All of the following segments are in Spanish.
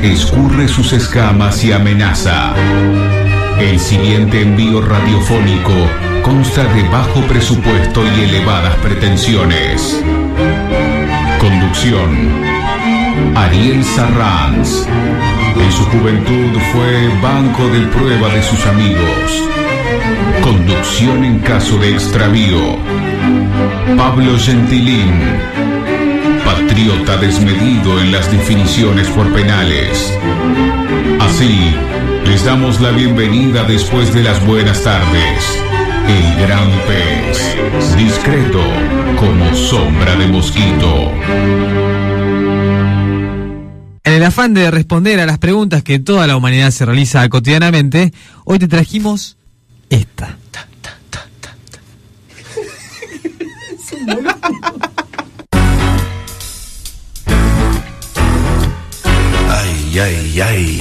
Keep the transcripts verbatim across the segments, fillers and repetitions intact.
escurre sus escamas y amenaza. El siguiente envío radiofónico consta de bajo presupuesto y elevadas pretensiones. Conducción: Ariel Sarranz. En su juventud fue banco de prueba de sus amigos. Conducción en caso de extravío: Pablo Gentilín. Patriota desmedido en las definiciones por penales. Así, les damos la bienvenida después de las buenas tardes. El gran pez, discreto como sombra de mosquito. En el afán de responder a las preguntas que toda la humanidad se realiza cotidianamente, hoy te trajimos esta. Ta, ta, ta, ta, ta. Es un boludo. Ay, ay, ay.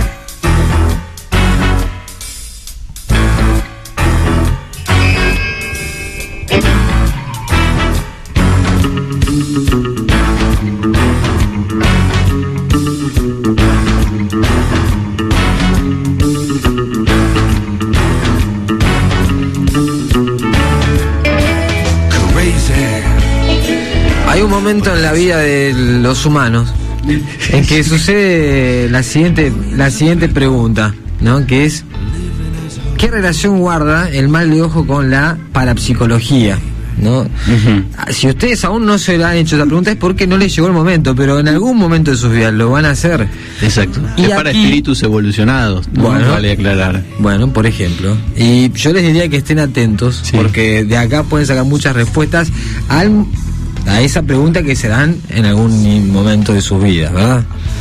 Hay un momento en la vida de los humanos en que sucede la siguiente, la siguiente pregunta, ¿no? Que es: ¿qué relación guarda el mal de ojo con la parapsicología? ¿No? Uh-huh. Si ustedes aún no se han hecho esa pregunta es porque no les llegó el momento, pero en algún momento de sus vidas lo van a hacer. Exacto. Y es para aquí, espíritus evolucionados, ¿no? Bueno, vale aclarar. Bueno, por ejemplo. Y yo les diría que estén atentos, sí, porque de acá pueden sacar muchas respuestas al, a esa pregunta que se dan en algún momento de sus vidas, ¿verdad?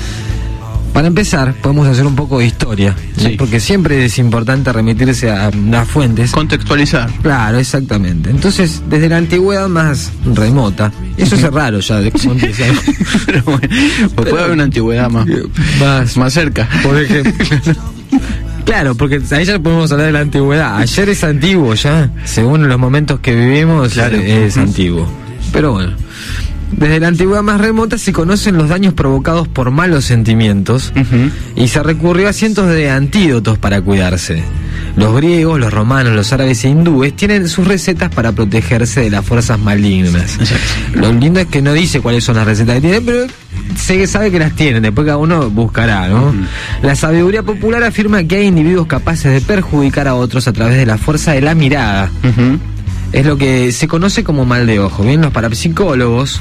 Para empezar, podemos hacer un poco de historia, ¿no? Sí. Porque siempre es importante remitirse a las fuentes. Contextualizar. Claro, exactamente. Entonces, desde la antigüedad más remota, eso es raro ya de cómo empieza. Pero bueno, pues puede haber una antigüedad más, más, más cerca. Por ejemplo. Claro, porque ahí ya podemos hablar de la antigüedad. Ayer es antiguo ya, según los momentos que vivimos, claro, es uh-huh. antiguo. Pero bueno, desde la antigüedad más remota se conocen los daños provocados por malos sentimientos, uh-huh. y se recurrió a cientos de antídotos para cuidarse. Los griegos, los romanos, los árabes e hindúes tienen sus recetas para protegerse de las fuerzas malignas. Exacto. Lo lindo es que no dice cuáles son las recetas que tienen, pero se sabe que las tienen, después cada uno buscará, ¿no? Uh-huh. La sabiduría popular afirma que hay individuos capaces de perjudicar a otros a través de la fuerza de la mirada. Uh-huh. Es lo que se conoce como mal de ojo. Bien, los parapsicólogos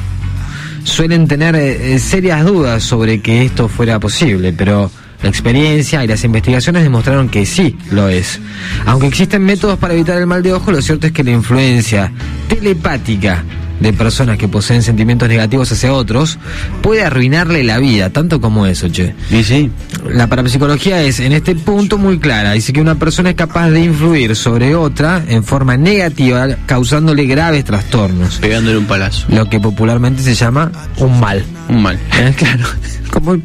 suelen tener eh, serias dudas sobre que esto fuera posible, pero la experiencia y las investigaciones demostraron que sí lo es. Aunque existen métodos para evitar el mal de ojo, lo cierto es que la influencia telepática de personas que poseen sentimientos negativos hacia otros puede arruinarle la vida, tanto como eso, che. Y sí. La parapsicología es, en este punto, muy clara. Dice que una persona es capaz de influir sobre otra en forma negativa, causándole graves trastornos. Pegándole un palazo. Lo que popularmente se llama un mal. Un mal. ¿Eh? Claro. Como...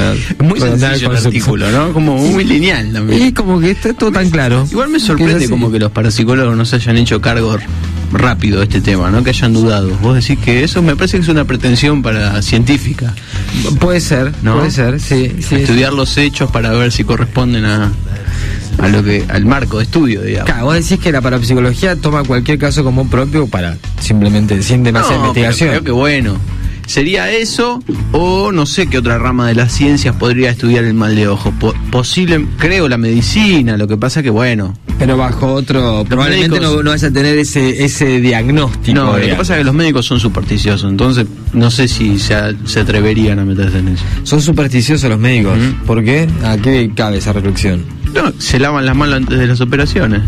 muy sencillo el artículo, ¿no? Como muy lineal también. Y como que está todo tan claro. Igual me sorprende como que los parapsicólogos no se hayan hecho cargo rápido de este tema, ¿no? Que hayan dudado. Vos decís que eso me parece que es una pretensión para científica. Puede ser, ¿no? Puede ser, sí, sí. Estudiar los hechos para ver si corresponden a a lo que al marco de estudio, digamos. Claro, vos decís que la parapsicología toma cualquier caso como propio para simplemente sin demasiada no, investigación. Pero creo que bueno. ¿Sería eso o no sé qué otra rama de las ciencias podría estudiar el mal de ojo? Po- posible, creo la medicina, lo que pasa que bueno. Pero bajo otro, probablemente médicos, no, no vas a tener ese ese diagnóstico. No, digamos. Lo que pasa es que los médicos son supersticiosos, entonces no sé si se, a, se atreverían a meterse en eso. ¿Son supersticiosos los médicos? ¿Mm? ¿Por qué? ¿A qué cabe esa reflexión? No, se lavan las manos antes de las operaciones.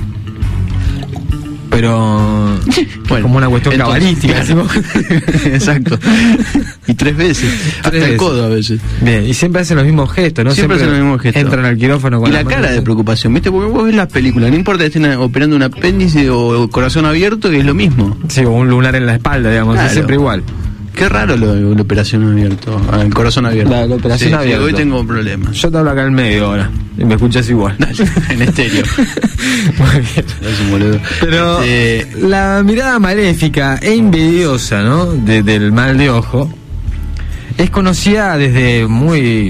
Pero bueno, como una cuestión cabalística, claro. Exacto. Y tres veces, tres hasta veces. El codo a veces. Bien, y siempre hacen los mismos gestos, ¿no? Siempre, siempre hacen los mismos gestos. Entran al quirófano con y la, la cara de preocupación, ¿viste? Porque vos ves las películas, no importa que estén operando un apéndice o corazón abierto, que es lo mismo. Sí, o un lunar en la espalda, digamos, claro. Es siempre igual. Qué raro lo de la operación abierto, el corazón abierto. La, la operación sí, abierta. Sí, hoy tengo problemas. Yo te hablo acá en medio ahora y me escuchas igual. En estéreo. Muy bien. Es un boludo. Pero este... la mirada maléfica e envidiosa, ¿no? De, del mal de ojo es conocida desde muy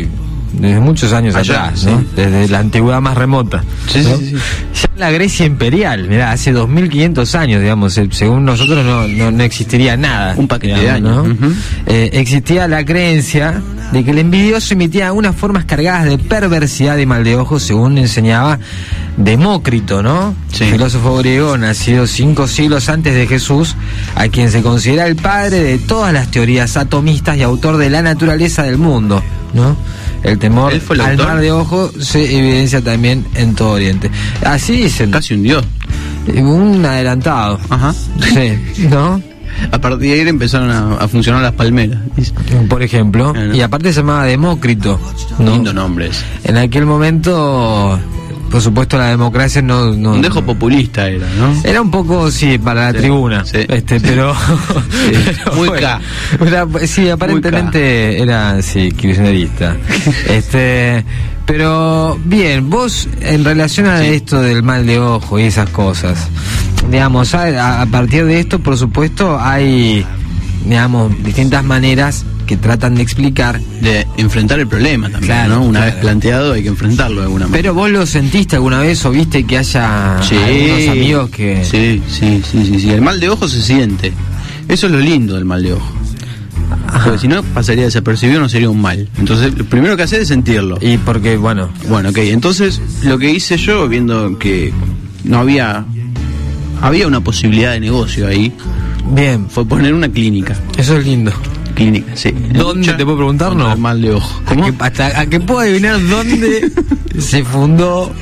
desde muchos años Allá, atrás, sí. ¿no? Desde la antigüedad más remota. Sí, ¿no? sí, sí. Ya en la Grecia imperial, mirá, hace dos mil quinientos años, digamos, eh, según nosotros no, no, no existiría nada. Un paquete de digamos, años. ¿no? Ujú. Eh, existía la creencia de que el envidioso emitía algunas formas cargadas de perversidad y mal de ojo, según enseñaba Demócrito, ¿no? Sí. Filósofo griego nacido cinco siglos antes de Jesús, a quien se considera el padre de todas las teorías atomistas y autor de la naturaleza del mundo, ¿no? El temor ¿Él fue el al autor? mal de ojo se evidencia también en todo Oriente. Así dicen. Casi un dios. Un adelantado. Ajá. Sí, ¿no? A partir de ahí empezaron a, a funcionar las palmeras. dice. Por ejemplo. Ah, ¿no? Y aparte se llamaba Demócrito, ¿no? Lindo nombre ese. En aquel momento, por supuesto, la democracia no... no Un dejo populista era, ¿no? Era un poco, sí, para la Sí, tribuna, sí. este, pero... pero muy bueno, K. era- sí, aparentemente era, sí, kirchnerista. este, pero, bien, vos, en relación a Sí. esto del mal de ojo y esas cosas, digamos, a, a partir de esto, por supuesto, hay, digamos, distintas maneras que tratan de explicar. De enfrentar el problema también, Claro, ¿no? Una claro. vez planteado hay que enfrentarlo de alguna manera. Pero vos lo sentiste alguna vez o viste que haya Sí. algunos amigos que... Sí, sí, sí, sí, sí. El mal de ojo se siente. Eso es lo lindo del mal de ojo. Porque si no, pasaría desapercibido, no sería un mal. Entonces, lo primero que hacer es sentirlo. Y porque, bueno, Bueno, ok, entonces lo que hice yo, viendo que no había... Había una posibilidad de negocio ahí, bien, fue poner una clínica. eso es lindo. Clínica, sí. ¿Dónde Lucha te puedo preguntar? contra No. el mal de ojo. ¿A ¿Cómo? que, hasta, a que puedo adivinar dónde se fundó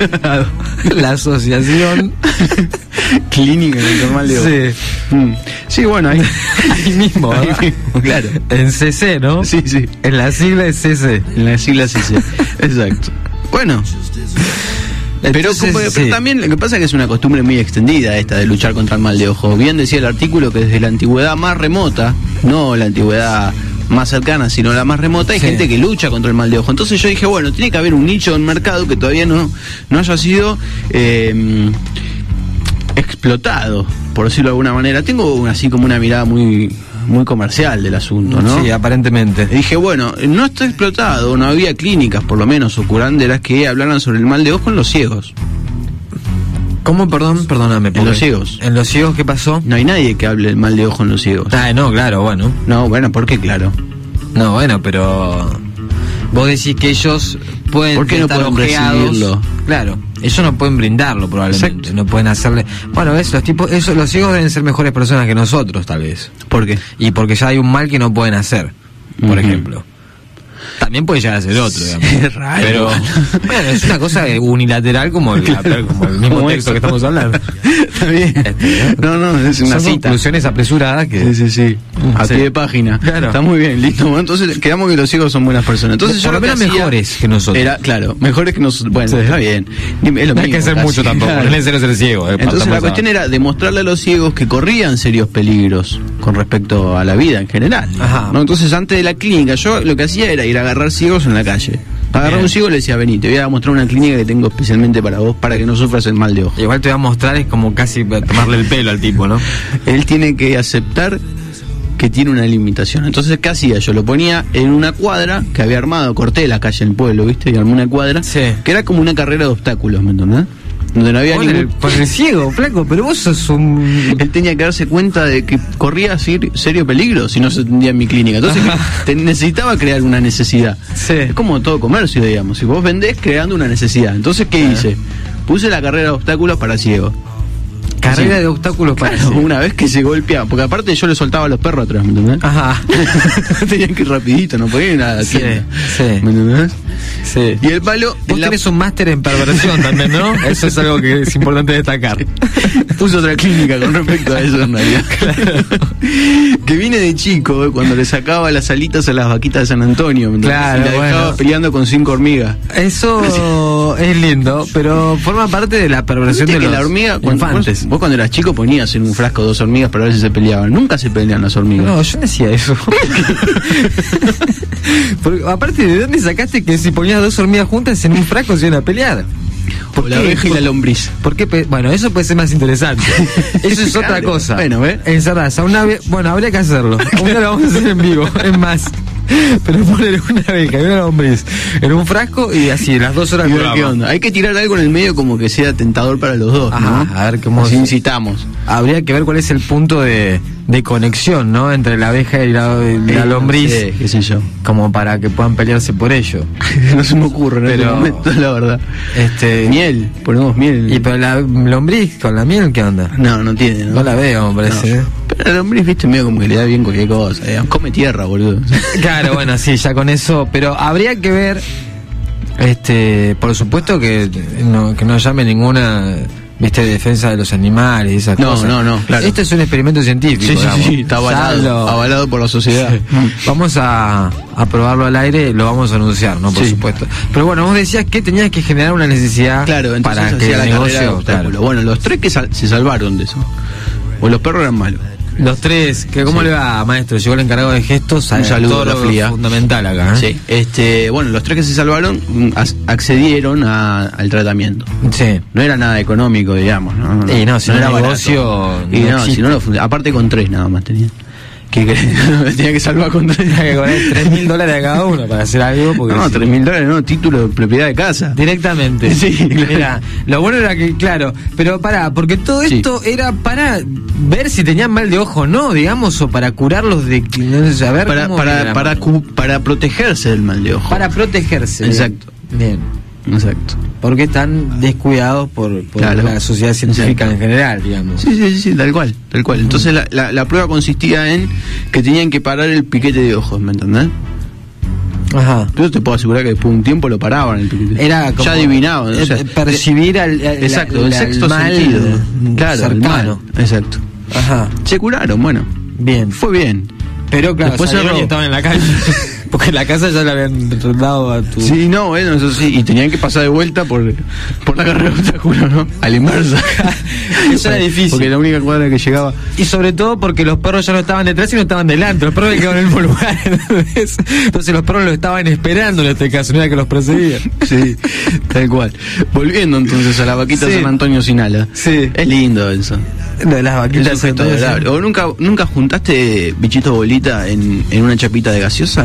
la asociación. Clínica contra el mal de ojo. Sí. Mm. Sí, bueno, ahí. Ahí mismo, Ahí ¿verdad? mismo, claro. En C C, ¿no? Sí, sí. En la sigla de C C. En las siglas sí, sí. Exacto. Bueno. Pero, Entonces, como- pero sí. también lo que pasa es que es una costumbre muy extendida esta de luchar contra el mal de ojo. Bien decía el artículo que desde la antigüedad más remota, no la antigüedad más cercana, sino la más remota, hay Sí. gente que lucha contra el mal de ojo. Entonces yo dije, bueno, tiene que haber un nicho en mercado que todavía no, no haya sido eh, explotado, por decirlo de alguna manera. Tengo una- así como una mirada muy, muy comercial del asunto, ¿no? Sí, aparentemente. Y dije, bueno, no está explotado, no había clínicas, por lo menos, o curanderas que hablaran sobre el mal de ojo en los ciegos. ¿Cómo, perdón? Perdóname. porque- los ciegos. ¿En los ciegos qué pasó? No hay nadie que hable del mal de ojo en los ciegos. Ah, no, claro, bueno. No, bueno, ¿por qué? Claro. No, bueno, pero... Vos decís que ellos pueden ¿Por qué no estar pueden ojeados. recibirlo? Claro, ellos no pueden brindarlo probablemente. Exacto. No pueden hacerle... Bueno, ves, los tipos, eso, los ciegos deben ser mejores personas que nosotros, tal vez. ¿Por qué? Y porque ya hay un mal que no pueden hacer, por Ujú. ejemplo. También puede llegar a ser otro, digamos. Es raro. Pero, bueno, es una cosa unilateral como el, como el mismo Como texto eso. que estamos hablando. Está bien. Este, No, no, es una Son cita. conclusiones apresuradas que... Sí, sí, sí. A Sí. pie de página. Claro. Está muy bien, listo. Bueno, entonces quedamos que los ciegos son buenas personas. Entonces Por yo lo lo que menos hacía mejores que nosotros. Era, claro, mejores que nosotros. Bueno, Sí. está bien. Ni- es lo No hay mismo que hacer casi. mucho tampoco, Claro. no es necesario ser ciego. eh, Entonces partamos la de cuestión esa era demostrarle a los ciegos que corrían serios peligros con respecto a la vida en general. Ajá. ¿no? Entonces antes de la clínica yo lo que hacía era ir a agarrar ciegos en la calle. Agarraba Bien. un ciego y le decía, vení, te voy a mostrar una clínica que tengo especialmente para vos, para que no sufras el mal de ojo. Igual te voy a mostrar, es como casi tomarle el pelo al tipo, ¿no? Él tiene que aceptar que tiene una limitación. Entonces, ¿qué hacía? Yo lo ponía en una cuadra que había armado, corté la calle en el pueblo, ¿viste? Y armé una cuadra Sí. que era como una carrera de obstáculos, ¿me entendés? Donde no había Con ningún... el, con el ciego, flaco, pero vos sos un... Él tenía que darse cuenta de que corría ser- serio peligro si no se atendía en mi clínica. Entonces te necesitaba crear una necesidad. Sí. Es como todo comercio, digamos. Si vos vendés creando una necesidad. Entonces, ¿qué hice? Puse la carrera de obstáculos para ciegos. Carrera Sí. de obstáculos para Claro, ciego. una vez que se golpea, porque aparte yo le soltaba a los perros atrás, ¿me entendés? Ajá. Tenían que ir rapidito, no podían ir a la Sí, tienda. sí. ¿Me entendés? Sí. Y el palo... Vos en la- tenés un máster en perversión también, ¿no? Eso es algo que es importante destacar. Puse otra clínica con respecto a eso en realidad. Que vine de chico, eh, cuando le sacaba las alitas a las vaquitas de San Antonio. ¿me entendés? Claro, y la dejaba bueno. peleando con cinco hormigas. Eso es lindo, pero forma parte de la perversión Viste de que los la hormiga, cuando, infantes. vos, vos cuando eras chico ponías en un frasco dos hormigas para ver si se peleaban. Nunca se pelean las hormigas. No, yo no hacía eso. Porque, aparte, ¿de dónde sacaste que si ponías dos hormigas juntas en un frasco se iban a pelear? O la abeja y la lombriz. ¿Por qué? pe- Bueno, eso puede ser más interesante. Eso es otra Claro. cosa. Bueno, ¿ves? Encerrás a una ave- Bueno, habría que hacerlo. Un día lo vamos a hacer en vivo. Es más. Pero ponele una abeja y una lombriz en un frasco y así, las dos horas Y de ver qué programa. onda. Hay que tirar algo en el medio como que sea tentador para los dos, Ajá, ¿no? a ver cómo Así se- incitamos. Habría que ver cuál es el punto de, de conexión, ¿no? Entre la abeja y la, y la Eh, lombriz, no sé, qué sé yo. como para que puedan pelearse por ello. No se me ocurre en este Pero- momento, la verdad. Este, Miel, ponemos miel. y pero la lombriz con la miel, ¿qué onda? No, no tiene, ¿no? No la veo, me parece. No. Pero el hombre, viste, medio como que le da bien cualquier cosa. eh. Come tierra, boludo. Claro, bueno, sí, ya con eso, pero habría que ver, este, por supuesto que no, que no llame ninguna, viste, defensa de los animales y esas No, cosas. no, no, claro. Esto es un experimento científico. Sí, sí, digamos. sí, está Ya avalado, lo- avalado por la sociedad. Sí. Vamos a, a probarlo al aire, lo vamos a anunciar, ¿no? Por Sí. supuesto. Pero bueno, vos decías que tenías que generar una necesidad Claro, entonces para que hacía la el carrera de negocio. obstáculos. Claro. Bueno, los tres que sal- se salvaron de eso. O los perros eran malos. Los tres, que ¿cómo Sí. le va, maestro? Llegó el encargado de gestos, Un saludo, todo la lo fría. fundamental acá, ¿eh? Sí. Este, bueno, los tres que se salvaron mm, as- accedieron a- al tratamiento. Sí. No era nada económico, digamos, ¿no? Y no, si no era el barato. negocio Y no no, existe. si no, lo fun- aparte con tres nada más tenía. Que que- tenía que salvar con tres. Tenía que poner tres mil dólares a cada uno para hacer algo. Porque No, si- tres mil dólares, no, título de propiedad de casa. Directamente. Sí, claro. Mira, lo bueno era que, claro, pero pará, porque todo Sí. esto era para ver si tenían mal de ojo o no, digamos, o para curarlos de, no sé, saber Para, cómo para, era. para, cu- para protegerse del mal de ojo. Para protegerse. Exacto. Bien. Exacto. Porque están descuidados por, por Claro. la sociedad científica Exacto. en general, digamos. Sí, sí, sí, tal cual, tal cual. Entonces la, la, la prueba consistía en que tenían que parar el piquete de ojos, ¿me entendés? Ajá. Yo te puedo asegurar que después de un tiempo lo paraban el piquete. Era como ya adivinaban. o sea, eh, percibir al, al- exacto, la- el la- sexto mal sentido. Claro, el cercano. mal. Exacto. Ajá. Se curaron, bueno. Bien. Fue bien. Pero claro, Después salieron cerró. y estaban en la calle. Porque en la casa ya le habían dado a tu. Sí, no, bueno, eso sí. Y tenían que pasar de vuelta por, por la carrera de obstáculo, ¿no? A la inversa. Eso era difícil. Porque la única cuadra que llegaba. Y sobre todo porque los perros ya no estaban detrás y no estaban delante. Los perros quedaban en el mismo lugar. ¿Entendés? Entonces los perros los estaban esperando en este caso, no era que los perseguían. Sí, tal cual. Volviendo entonces a la vaquita Sí. San Antonio sin alas. Sí. Es lindo eso. Lo de las El vaquitas. sujeto entonces, adorable. ¿O nunca, nunca juntaste bichito bolita en, en una chapita de gaseosa?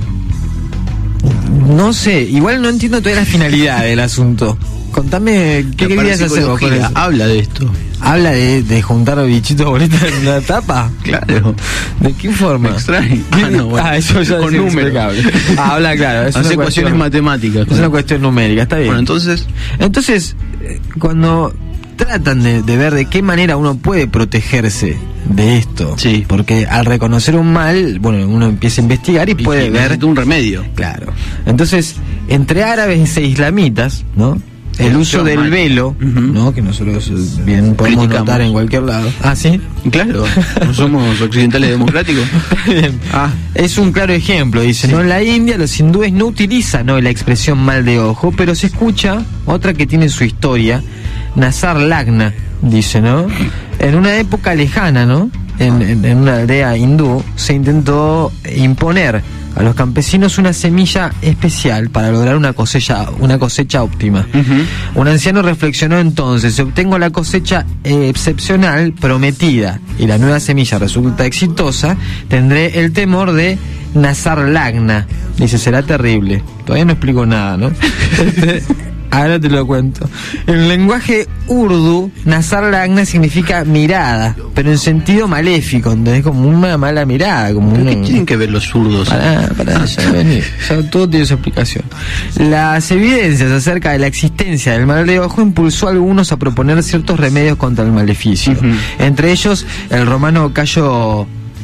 No sé, igual no entiendo todavía la finalidad del asunto. Contame, ¿qué La querías hacer vos con parapsicología eso? habla de esto. ¿Habla de, de juntar bichitos bolitas en una tapa? Claro. ¿De qué forma? Me extraña. ¿Qué- Ah, no, bueno. Ah, eso ya Con es números. inexplicable. Ah, habla claro. Es Hace una ecuaciones cuestión- matemáticas. Es una cuestión numérica, está bien. Bueno, entonces, Entonces, eh, cuando tratan de, de ver de qué manera uno puede protegerse de esto, Sí. porque al reconocer un mal, bueno, uno empieza a investigar y puede y ver, necesita un remedio. claro. Entonces, entre árabes e islamitas, ¿no? El uso Yo, del mal. velo, Ujú. ¿no? Que nosotros eh, bien podemos Criticamos. notar en cualquier lado. Ah, sí. Claro, no somos occidentales democráticos. Bien. Ah, Es un claro ejemplo, dice, ¿no? En la India los hindúes no utilizan, ¿no?, la expresión mal de ojo, pero se escucha otra que tiene su historia, Nasar Lagna, dice, ¿no? En una época lejana, ¿no? En, en- en una aldea hindú se intentó imponer a los campesinos una semilla especial para lograr una cosecha, una cosecha óptima. ujú. Un anciano reflexionó entonces: si obtengo la cosecha eh, excepcional prometida y la nueva semilla resulta exitosa, tendré el temor de Nasar Lagna. Dice, será terrible. Todavía no explico nada, ¿no? Este, ahora te lo cuento. En el lenguaje urdu, Nasar Lagna significa mirada, pero en sentido maléfico, ¿entendés? Como una mala mirada, como ¿Pero una... ¿Qué tienen que ver los zurdos? Pará, pará, ya vení. Ya todo tiene su explicación. Las evidencias acerca de la existencia del mal de ojo impulsó a algunos a proponer ciertos remedios contra el maleficio. Ujú. Entre ellos, el romano Cayo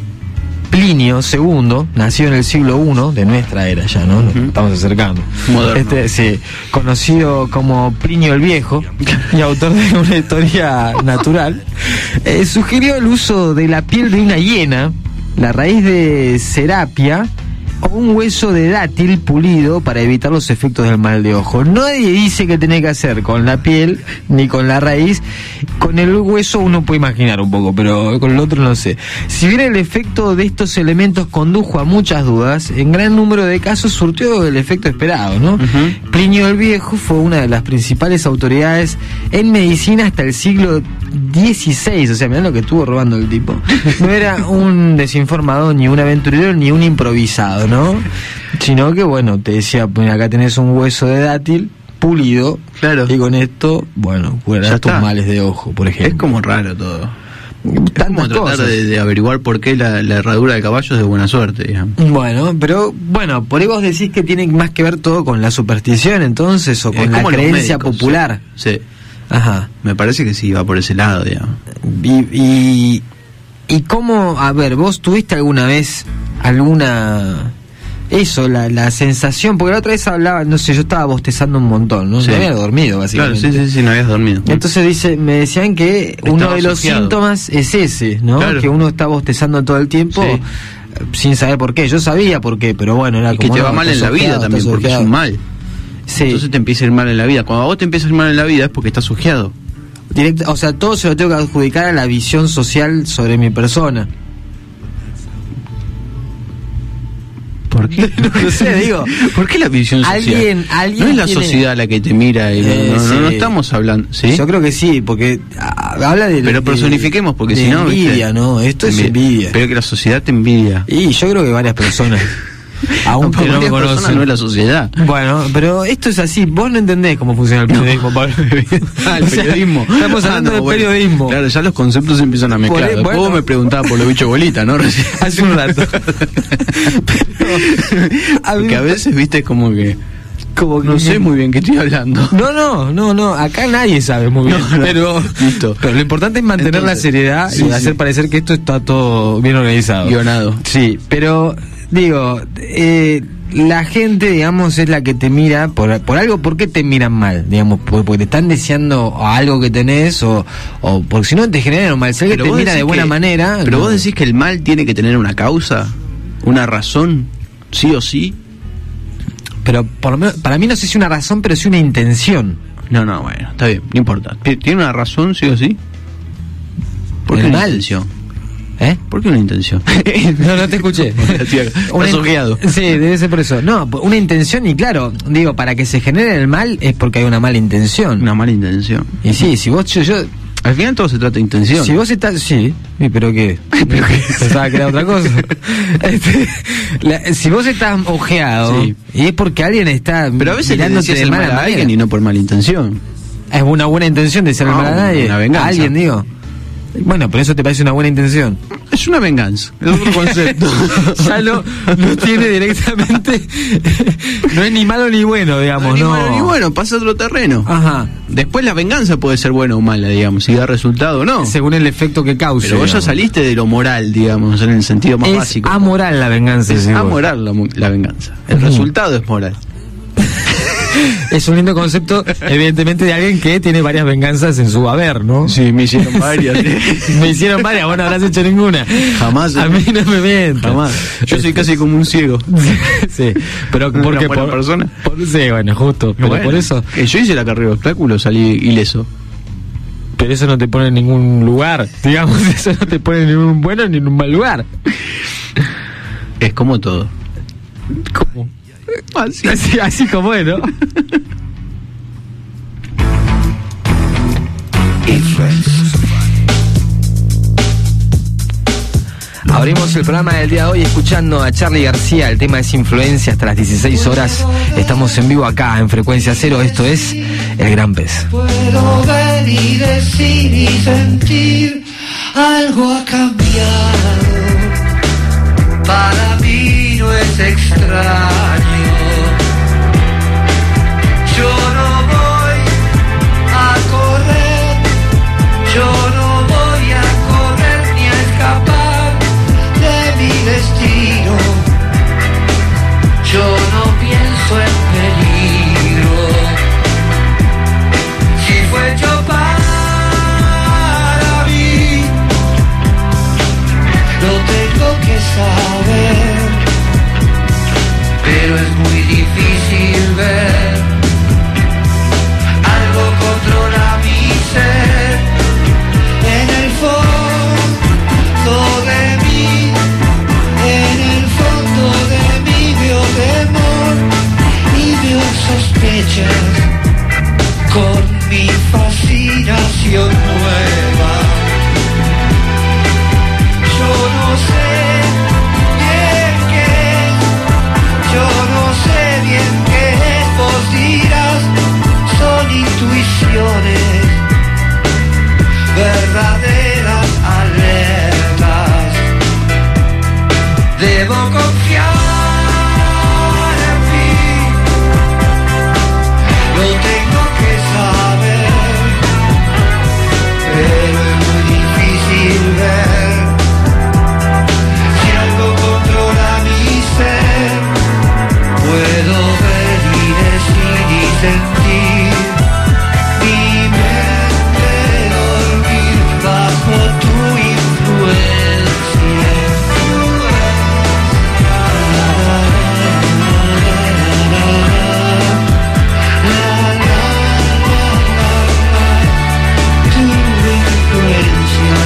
Plinio segundo, nacido en el siglo primero de nuestra era ya, ¿no? Nos Ujú. estamos acercando. Moderno. Este, sí, conocido como Plinio el Viejo y autor de una historia natural, eh, sugirió el uso de la piel de una hiena, la raíz de serapia o un hueso de dátil pulido para evitar los efectos del mal de ojo. Nadie dice que tiene que hacer con la piel ni con la raíz. Con el hueso uno puede imaginar un poco, pero con el otro no sé. Si bien el efecto de estos elementos condujo a muchas dudas, en gran número de casos surtió el efecto esperado, ¿no? Ujú. Plinio el Viejo fue una de las principales autoridades en medicina hasta el siglo dieciséis, o sea, mirá lo que estuvo robando el tipo. No era un desinformador, ni un aventurero, ni un improvisado, ¿no? ¿no? Sino que, bueno, te decía, pues acá tenés un hueso de dátil pulido, claro, y con esto, bueno, curarás tus males de ojo, por ejemplo. Es como raro todo. Tantas es como tratar de, de averiguar por qué la, la herradura de caballo es de buena suerte, digamos. Bueno, pero bueno, por ahí vos decís que tiene más que ver todo con la superstición, entonces, o con la creencia médicos, popular. Sí. sí. Ajá. Me parece que sí, va por ese lado, digamos. Y, y, y cómo, a ver, vos tuviste alguna vez alguna... Eso, la, la sensación, porque la otra vez hablaba, no sé, yo estaba bostezando un montón, ¿no? Sí. No había dormido, básicamente. Claro, sí, sí, sí, no habías dormido. Entonces dice, me decían que Estaba uno de los asociado. síntomas es ese, ¿no? Claro. Que uno está bostezando todo el tiempo, Sí. sin saber por qué. Yo sabía por qué, pero bueno, era Y como... que te va no, mal en estás la vida ojeado, también, estás porque es ojeado. un mal. Sí. Entonces te empieza a ir mal en la vida. Cuando a vos te empieza a ir mal en la vida es porque estás sujeado. Directa, o sea, todo se lo tengo que adjudicar a la visión social sobre mi persona. ¿Por qué? No sé, digo. ¿Por qué la visión social? Alguien, alguien no es la tiene- sociedad la que te mira y no- Eh, no, no, no sí. estamos hablando, ¿sí? Yo creo que sí, porque ah, habla de... Pero de- personifiquemos, porque de si no, ¿viste? envidia, ¿no? Esto es envidia. Pero que la sociedad te envidia. Y yo creo que varias personas, aunque no, me Varias personas conocen. no es la sociedad. Bueno, pero esto es así. Vos no entendés cómo funciona el periodismo, Pablo. Ah, el O sea, periodismo. Estamos Ah, hablando no, del bueno. periodismo. Claro, ya los conceptos se empiezan a mezclar. Por- Después bueno. vos me preguntabas por los bichos bolita, ¿no? Recién. Hace un rato. Pero, a mí Porque a me- veces, viste, como que... como que No sé muy bien qué estoy hablando. No, no, no, no, acá nadie sabe muy bien, No, no. pero, Listo. pero lo importante es mantener Entonces, la seriedad sí, y hacer sí. parecer que esto está todo bien organizado. Guionado. Sí, pero digo, eh, la gente, digamos, es la que te mira por, por algo. ¿Por qué te miran mal? Digamos, por- porque te están deseando algo que tenés o, o porque si no te generan un mal. Si alguien Pero te vos mira de decís buena que- manera... Pero no. vos decís que el mal tiene que tener una causa, una razón, sí o sí. Pero por lo menos, para mí no sé si una razón, pero sí una intención. No, no, bueno, está bien, no importa. ¿T- ¿Tiene una razón, sí o sí? ¿Por qué El una mal. intención? ¿Eh? ¿Por qué una intención? No, no te escuché. Estás Una in- ojeado. Sí, debe ser por eso. No, una intención, y claro, digo, para que se genere el mal es porque hay una mala intención. Una mala intención. Y sí, si vos, yo, yo Al final todo se trata de intención. si vos estás, sí, ¿y pero qué? Pensaba que era otra cosa. Este, la- si vos estás ojeado, Sí. y es porque alguien está Pero a veces le mirándote decías de el mala mal a manera. alguien y no por mala intención. Es una buena intención de ser No, mal a nadie. una venganza. A alguien, digo. Bueno, pero eso te parece una buena intención. Es una venganza, es otro concepto. Ya lo, lo tiene directamente. No es ni malo ni bueno, digamos, ni no. malo ni bueno, pasa a otro terreno. Ajá. Después la venganza puede ser buena o mala, digamos, si da resultado o no. Según el efecto que cause. Pero vos ya digamos. saliste de lo moral, digamos, en el sentido más Es básico. amoral la venganza. Es decís vos. amoral la, mu- la venganza. El Ujú. resultado es moral. Es un lindo concepto, evidentemente, de alguien que tiene varias venganzas en su haber, ¿no? Sí, me hicieron varias. Me hicieron varias, vos no habrás hecho ninguna. Jamás. A mí no me mientas. Jamás. Yo soy casi como un ciego. Sí, pero Una porque buena persona. por- sí, bueno, justo. Pero Bueno, por eso. que yo hice la carrera de obstáculos, salí ileso. Pero eso no te pone en ningún lugar. Digamos, eso no te pone en un bueno ni en un mal lugar. Es como todo. ¿Cómo? Así. Así, así como es, ¿no? Abrimos el programa del día de hoy escuchando a Charly García. El tema es influencia hasta las dieciséis horas. Estamos en vivo acá en Frecuencia Cero. Esto es El Gran Pez. Puedo ver y decir y sentir, algo ha cambiado. Para mí no es extraño. Yo no voy a correr, yo no voy a correr ni a escapar de mi destino. Yo no pienso en peligro. Si fue hecho para mí, lo tengo que saber. puedo confiar en mí. Lo tengo que saber, pero es muy difícil ver. Si algo controla mi ser, puedo ver y decir y sentir. Mi mente dormir bajo tu influencia. Tu influencia.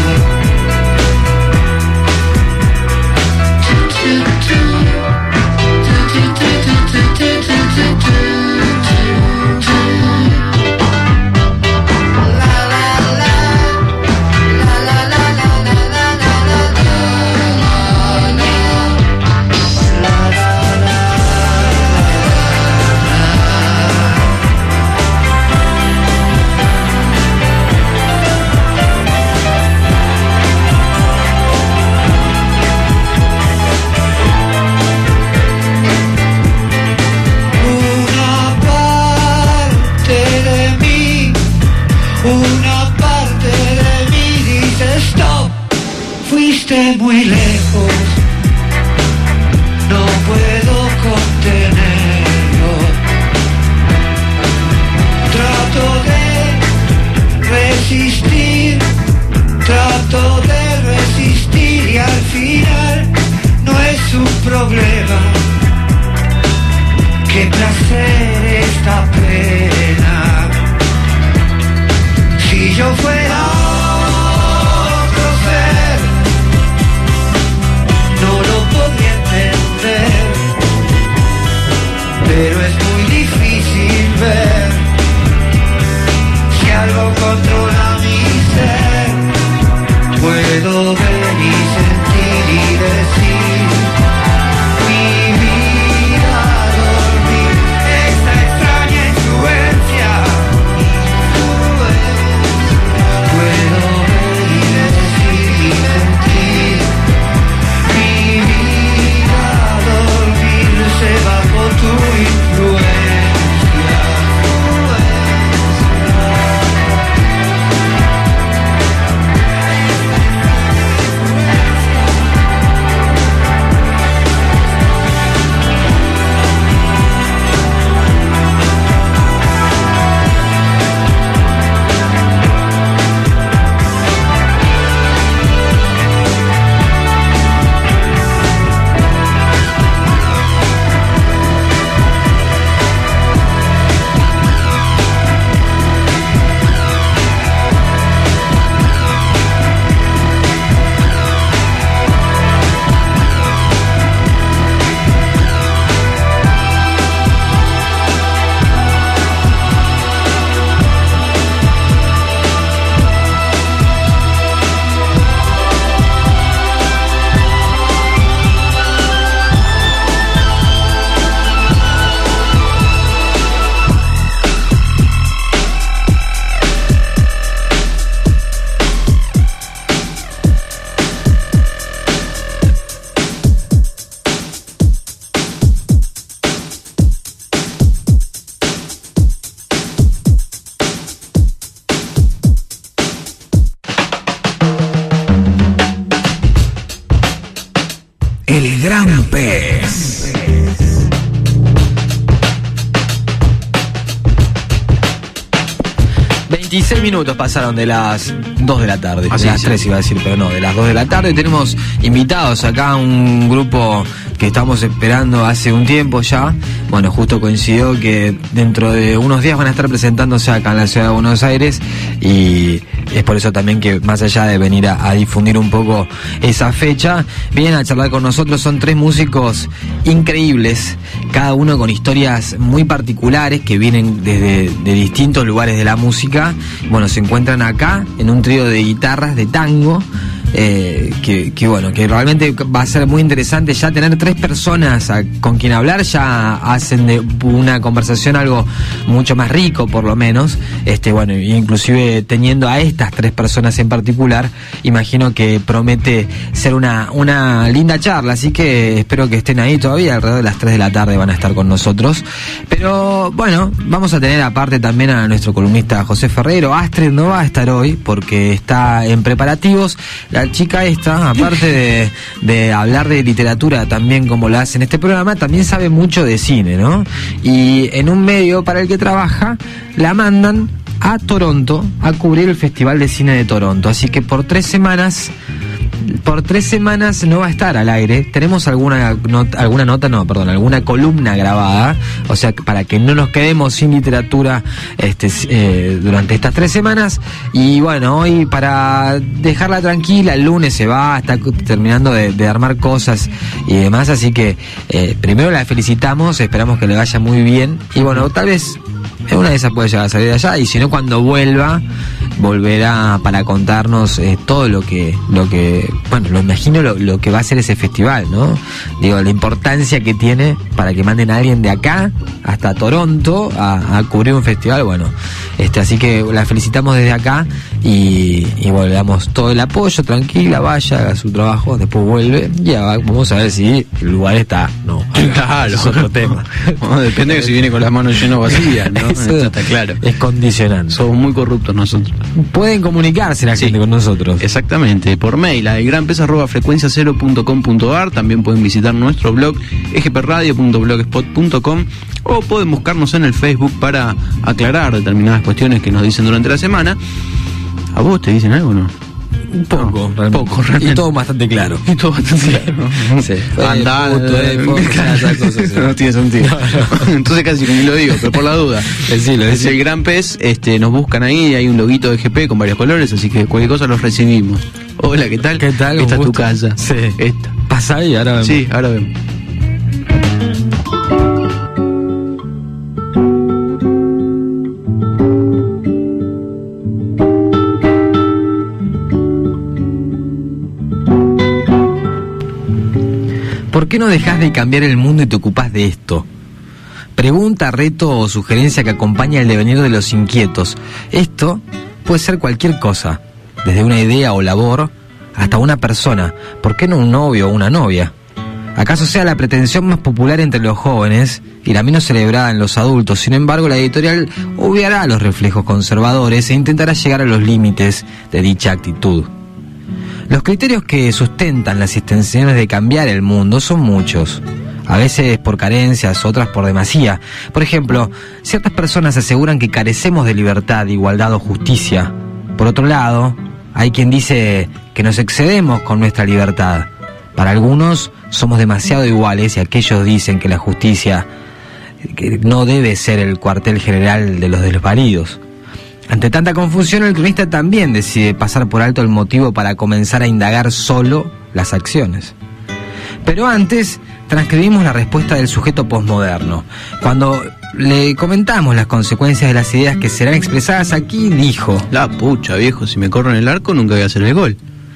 Una parte de mí dice stop, fuiste muy lejos, no puedo contenerlo. Trato de resistir, trato de resistir y al final no es un problema. Qué placer esta pena. Si yo fuera otro ser, no lo podría entender, pero es muy difícil ver. Si algo controla mi ser, puedo ver y sentir y decir. Mi vida dormir, esta extraña influencia. Puedo ver y decir y sentir. Mi vida dormirse bajo tu influencia. El gran pez. veintiséis minutos pasaron de las dos de la tarde. Así de las es. tres iba a decir, pero no, de las dos de la tarde. Tenemos invitados acá, un grupo que estamos esperando hace un tiempo ya. Bueno, justo coincidió que dentro de unos días van a estar presentándose acá en la ciudad de Buenos Aires, y es por eso también que, más allá de venir a, a difundir un poco esa fecha, vienen a charlar con nosotros. Son tres músicos increíbles, cada uno con historias muy particulares que vienen desde de distintos lugares de la música. Bueno, se encuentran acá en un trío de guitarras de tango. Eh, que, que bueno, que realmente va a ser muy interesante ya tener tres personas a, con quien hablar, ya hacen de una conversación algo mucho más rico, por lo menos. Este, bueno, inclusive teniendo a estas tres personas en particular, imagino que promete ser una, una linda charla, así que espero que estén ahí todavía, alrededor de las tres de la tarde van a estar con nosotros. Pero bueno, vamos a tener aparte también a nuestro columnista José Ferrero. Astrid no va a estar hoy porque está en preparativos. La chica esta, aparte de, de hablar de literatura también como lo hace en este programa, también sabe mucho de cine, ¿no? Y en un medio para el que trabaja, la mandan a Toronto a cubrir el Festival de Cine de Toronto. Así que por tres semanas... Por tres semanas no va a estar al aire. Tenemos alguna nota, alguna nota, no, perdón, alguna columna grabada, o sea, para que no nos quedemos sin literatura este, eh, durante estas tres semanas. Y bueno, hoy para dejarla tranquila, el lunes se va, está terminando de, de armar cosas y demás, así que eh, primero la felicitamos, esperamos que le vaya muy bien. Y bueno, tal vez una de esas puede llegar a salir de allá, y si no, cuando vuelva, volverá para contarnos eh, todo lo que, lo que, bueno, lo imagino lo, lo que va a ser ese festival, ¿no? Digo, la importancia que tiene para que manden a alguien de acá hasta Toronto a, a cubrir un festival, bueno, este, así que la felicitamos desde acá y, y bueno, le damos todo el apoyo, tranquila, vaya, haga su trabajo, después vuelve, y ya va, vamos a ver si el lugar está, no, claro, es otro tema. Bueno, depende de si viene con las manos llenas o vacías, ¿no? Eso Esto está claro. Es condicionante. Somos muy corruptos nosotros. Pueden comunicarse la Sí. gente con nosotros. Exactamente, por mail a elgranpes arroba frecuencia cero punto com punto ar. También pueden visitar nuestro blog e ge pe radio punto blogspot punto com, o pueden buscarnos en el Facebook para aclarar determinadas cuestiones que nos dicen durante la semana. ¿A vos te dicen algo o no? Un poco, No, realmente. poco, realmente. Y todo bastante claro. Y todo bastante claro. Sí. Andá, Eh, puto, eh, foto, esas cosas, sí. no tiene sentido. Entonces casi que ni lo digo, pero por la duda. Decilo, Es decilo. el Gran Pez, este, nos buscan ahí, hay un loguito de G P con varios colores, así que cualquier cosa los recibimos. Hola, ¿qué tal? ¿Qué tal? Esta Un es tu gusto. casa. Sí. Esta. Pasa ahí, ahora vemos. Sí, ahora vemos. ¿Por qué no dejas de cambiar el mundo y te ocupás de esto? Pregunta, reto o sugerencia que acompaña el devenir de los inquietos. Esto puede ser cualquier cosa, desde una idea o labor hasta una persona. ¿Por qué no un novio o una novia? ¿Acaso sea la pretensión más popular entre los jóvenes y la menos celebrada en los adultos? Sin embargo, la editorial obviará los reflejos conservadores e intentará llegar a los límites de dicha actitud. Los criterios que sustentan las intenciones de cambiar el mundo son muchos. A veces por carencias, otras por demasía. Por ejemplo, ciertas personas aseguran que carecemos de libertad, igualdad o justicia. Por otro lado, hay quien dice que nos excedemos con nuestra libertad. Para algunos somos demasiado iguales y aquellos dicen que la justicia que no debe ser el cuartel general de los desvalidos. Ante tanta confusión, el cronista también decide pasar por alto el motivo para comenzar a indagar solo las acciones. Pero antes, transcribimos la respuesta del sujeto posmoderno. Cuando le comentamos las consecuencias de las ideas que serán expresadas aquí, dijo: La pucha, viejo, si me corro en el arco nunca voy a hacer el gol.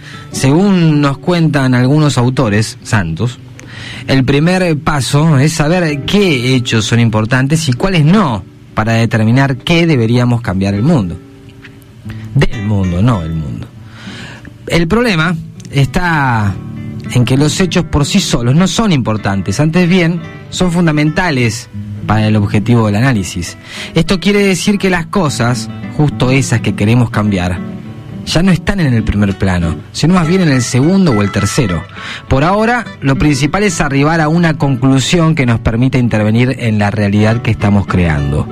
Según nos cuentan algunos autores santos, el primer paso es saber qué hechos son importantes y cuáles no, para determinar qué deberíamos cambiar el mundo. Del mundo, no el mundo. El problema está en que los hechos por sí solos no son importantes, antes bien, son fundamentales para el objetivo del análisis. Esto quiere decir que las cosas, justo esas que queremos cambiar, ya no están en el primer plano, sino más bien en el segundo o el tercero. Por ahora, lo principal es arribar a una conclusión que nos permita intervenir en la realidad que estamos creando.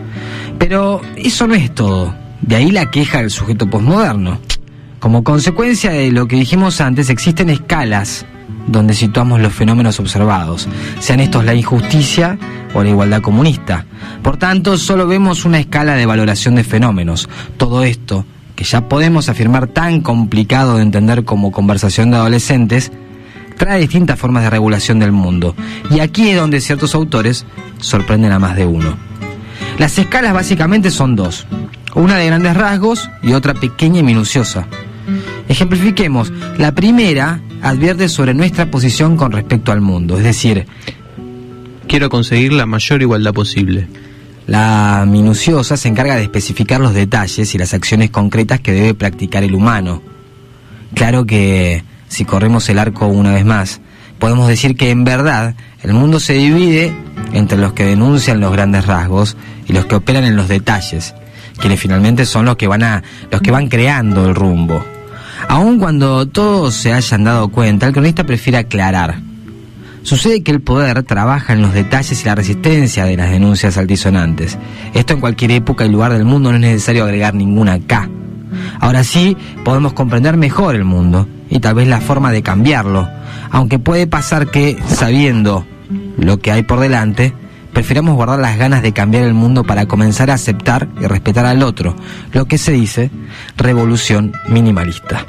Pero eso no es todo. De ahí la queja del sujeto posmoderno. Como consecuencia de lo que dijimos antes, existen escalas donde situamos los fenómenos observados, sean estos la injusticia o la igualdad comunista. Por tanto, solo vemos una escala de valoración de fenómenos. Todo esto, que ya podemos afirmar tan complicado de entender como conversación de adolescentes, trae distintas formas de regulación del mundo. Y aquí es donde ciertos autores sorprenden a más de uno. Las escalas básicamente son dos, una de grandes rasgos y otra pequeña y minuciosa. Ejemplifiquemos. La primera advierte sobre nuestra posición con respecto al mundo, es decir, quiero conseguir la mayor igualdad posible. La minuciosa se encarga de especificar los detalles y las acciones concretas que debe practicar el humano. Claro que, si corremos el arco una vez más, podemos decir que en verdad el mundo se divide entre los que denuncian los grandes rasgos y los que operan en los detalles, quienes finalmente son los que van a, los que van creando el rumbo. Aun cuando todos se hayan dado cuenta, el cronista prefiere aclarar. Sucede que el poder trabaja en los detalles y la resistencia de las denuncias altisonantes. Esto en cualquier época y lugar del mundo, no es necesario agregar ninguna K. Ahora sí, podemos comprender mejor el mundo y tal vez la forma de cambiarlo, aunque puede pasar que, sabiendo lo que hay por delante, prefiramos guardar las ganas de cambiar el mundo para comenzar a aceptar y respetar al otro, lo que se dice revolución minimalista.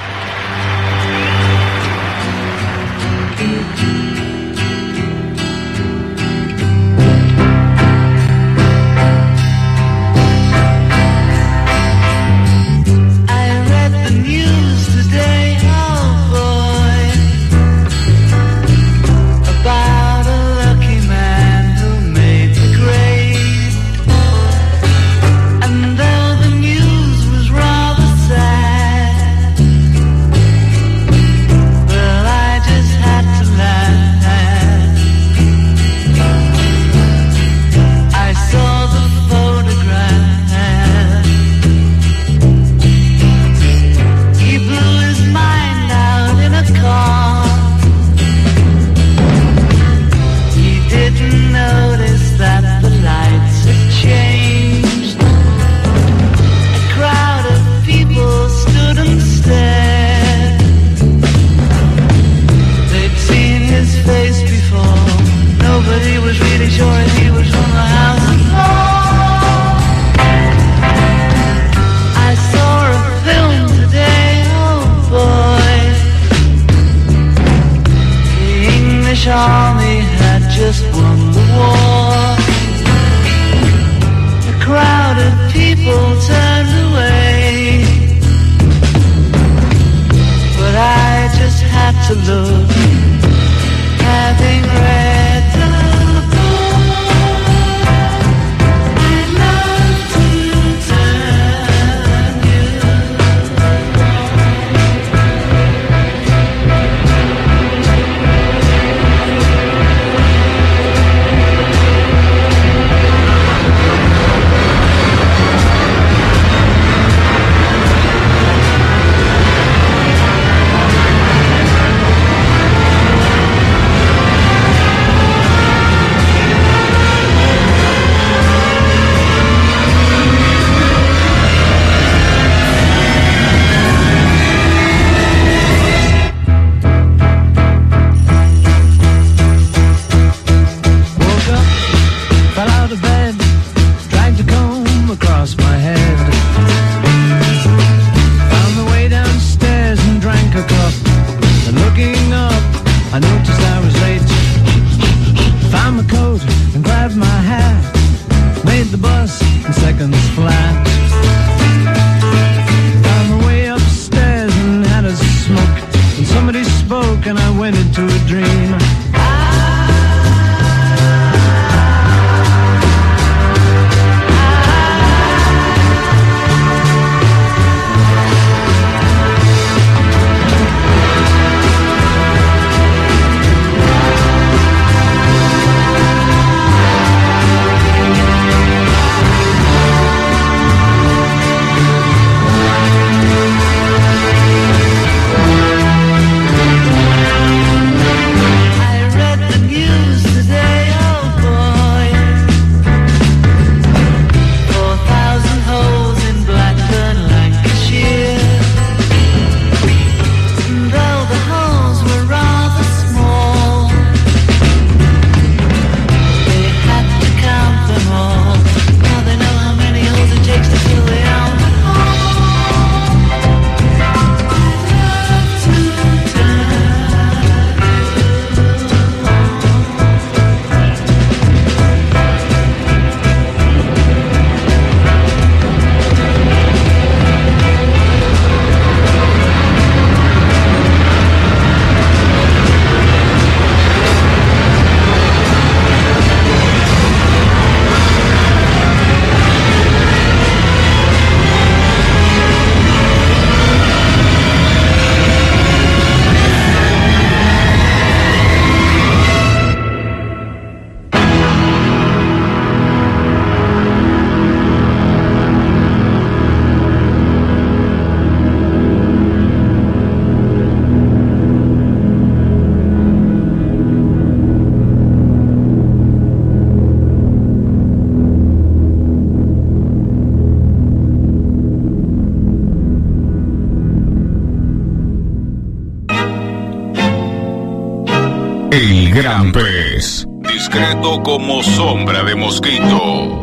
Gran Pez, discreto como sombra de mosquito.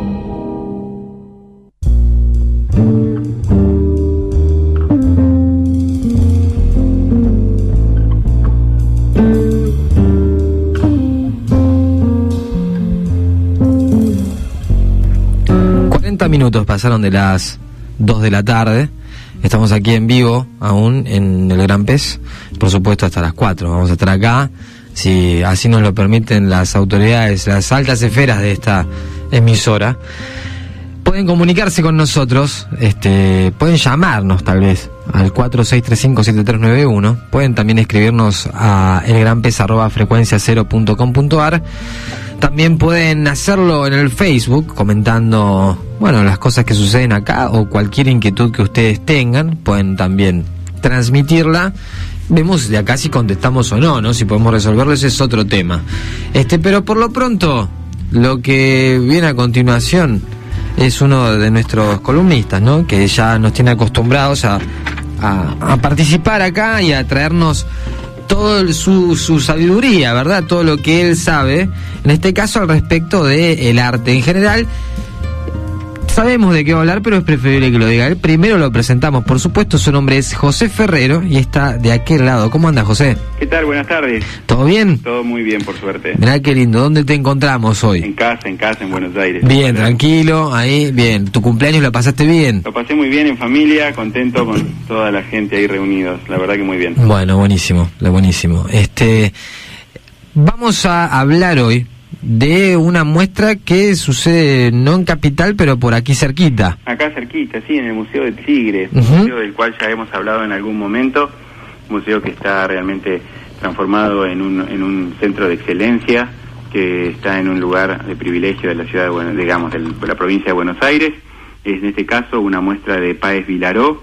cuarenta minutos pasaron de las dos de la tarde. Estamos aquí en vivo aún en el Gran Pez, por supuesto hasta las cuatro. Vamos a estar acá, si así nos lo permiten las autoridades, las altas esferas de esta emisora. Pueden comunicarse con nosotros, este, pueden llamarnos tal vez al cuatro seis tres cinco siete tres nueve uno, pueden también escribirnos a elgranpez arroba frecuencia cero punto com punto ar. También pueden hacerlo en el Facebook, comentando, bueno, las cosas que suceden acá o cualquier inquietud que ustedes tengan. Pueden también transmitirla. Vemos de acá si contestamos o no, ¿no? Si podemos resolverlo, ese es otro tema. Este, pero por lo pronto, lo que viene a continuación es uno de nuestros columnistas, ¿no? Que ya nos tiene acostumbrados a, a, a participar acá y a traernos todo su, su sabiduría, ¿verdad? Todo lo que él sabe, en este caso al respecto del arte en general. Sabemos de qué va a hablar, pero es preferible que lo diga él. Primero lo presentamos, por supuesto, su nombre es José Ferrero y está de aquel lado. ¿Cómo anda, José? ¿Qué tal? Buenas tardes. ¿Todo bien? Todo muy bien, por suerte. Mirá qué lindo. ¿Dónde te encontramos hoy? En casa, en casa, en Buenos Aires. Bien, tranquilo, ahí, bien. ¿Tu cumpleaños lo pasaste bien? Lo pasé muy bien en familia, contento con toda la gente ahí reunidos. La verdad que muy bien. Bueno, buenísimo, buenísimo. Este, vamos a hablar hoy de una muestra que sucede no en Capital, pero por aquí cerquita. Acá cerquita, sí, en el Museo del Tigre, uh-huh. museo del cual ya hemos hablado en algún momento, museo que está realmente transformado en un, en un centro de excelencia, que está en un lugar de privilegio de la ciudad de, bueno, digamos, de la provincia de Buenos Aires. Es en este caso una muestra de Páez Vilaró,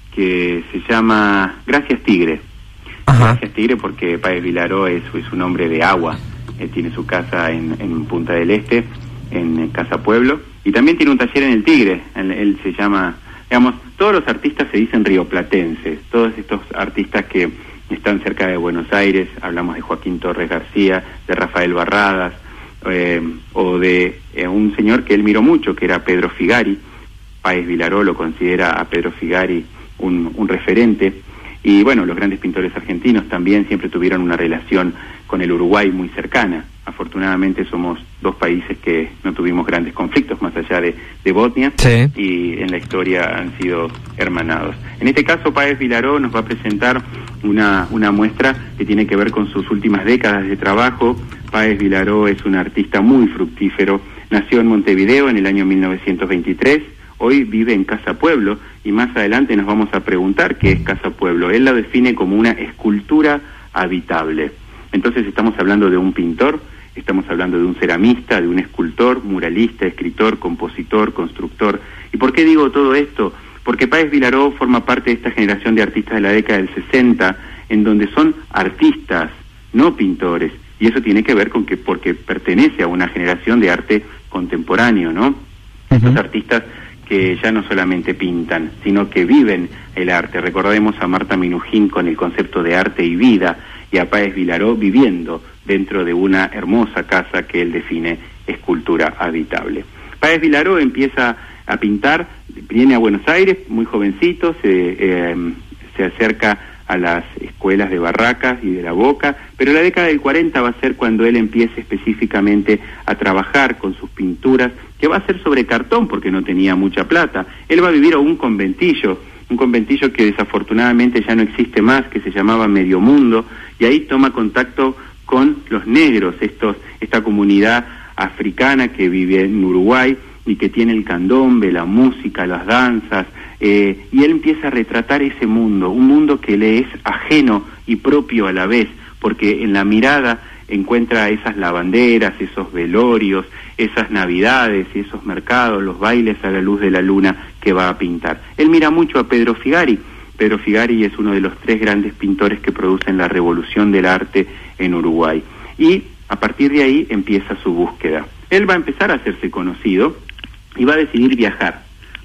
que se llama Gracias Tigre. Ajá. Gracias Tigre porque Páez Vilaró es, es un hombre de agua. Él tiene su casa en, en Punta del Este, en Casa Pueblo, y también tiene un taller en el Tigre. Él, él se llama, digamos, todos los artistas se dicen rioplatenses, todos estos artistas que están cerca de Buenos Aires, hablamos de Joaquín Torres García, de Rafael Barradas, eh, o de eh, un señor que él miró mucho, que era Pedro Figari. Páez Vilaró lo considera a Pedro Figari un, un referente. Y bueno, los grandes pintores argentinos también siempre tuvieron una relación con el Uruguay muy cercana. Afortunadamente somos dos países que no tuvimos grandes conflictos más allá de, de Botnia, sí. Y en la historia han sido hermanados. En este caso, Páez Vilaró nos va a presentar una, una muestra que tiene que ver con sus últimas décadas de trabajo. Páez Vilaró es un artista muy fructífero. Nació en Montevideo en el año mil novecientos veintitrés. Hoy vive en Casa Pueblo y más adelante nos vamos a preguntar qué es Casa Pueblo. Él la define como una escultura habitable. Entonces estamos hablando de un pintor, estamos hablando de un ceramista, de un escultor, muralista, escritor, compositor, constructor. ¿Y por qué digo todo esto? Porque Páez Vilaró forma parte de esta generación de artistas de la década del sesenta, en donde son artistas, no pintores. Y eso tiene que ver con que porque pertenece a una generación de arte contemporáneo, ¿no? Uh-huh. Estos artistas que ya no solamente pintan, sino que viven el arte. Recordemos a Marta Minujín con el concepto de arte y vida, y a Páez Vilaró viviendo dentro de una hermosa casa que él define escultura habitable. Páez Vilaró empieza a pintar, viene a Buenos Aires muy jovencito, se, eh, se acerca a las escuelas de Barracas y de La Boca, pero la década del cuarenta va a ser cuando él empiece específicamente a trabajar con sus pinturas, que va a ser sobre cartón porque no tenía mucha plata. Él va a vivir a un conventillo, un conventillo que desafortunadamente ya no existe más, que se llamaba Medio Mundo, y ahí toma contacto con los negros, estos, esta comunidad africana que vive en Uruguay y que tiene el candombe, la música, las danzas, eh, y él empieza a retratar ese mundo, un mundo que le es ajeno y propio a la vez, porque en la mirada encuentra esas lavanderas, esos velorios, esas navidades, esos mercados, los bailes a la luz de la luna que va a pintar. Él mira mucho a Pedro Figari. Pedro Figari es uno de los tres grandes pintores que producen la revolución del arte en Uruguay. Y a partir de ahí empieza su búsqueda. Él va a empezar a hacerse conocido y va a decidir viajar.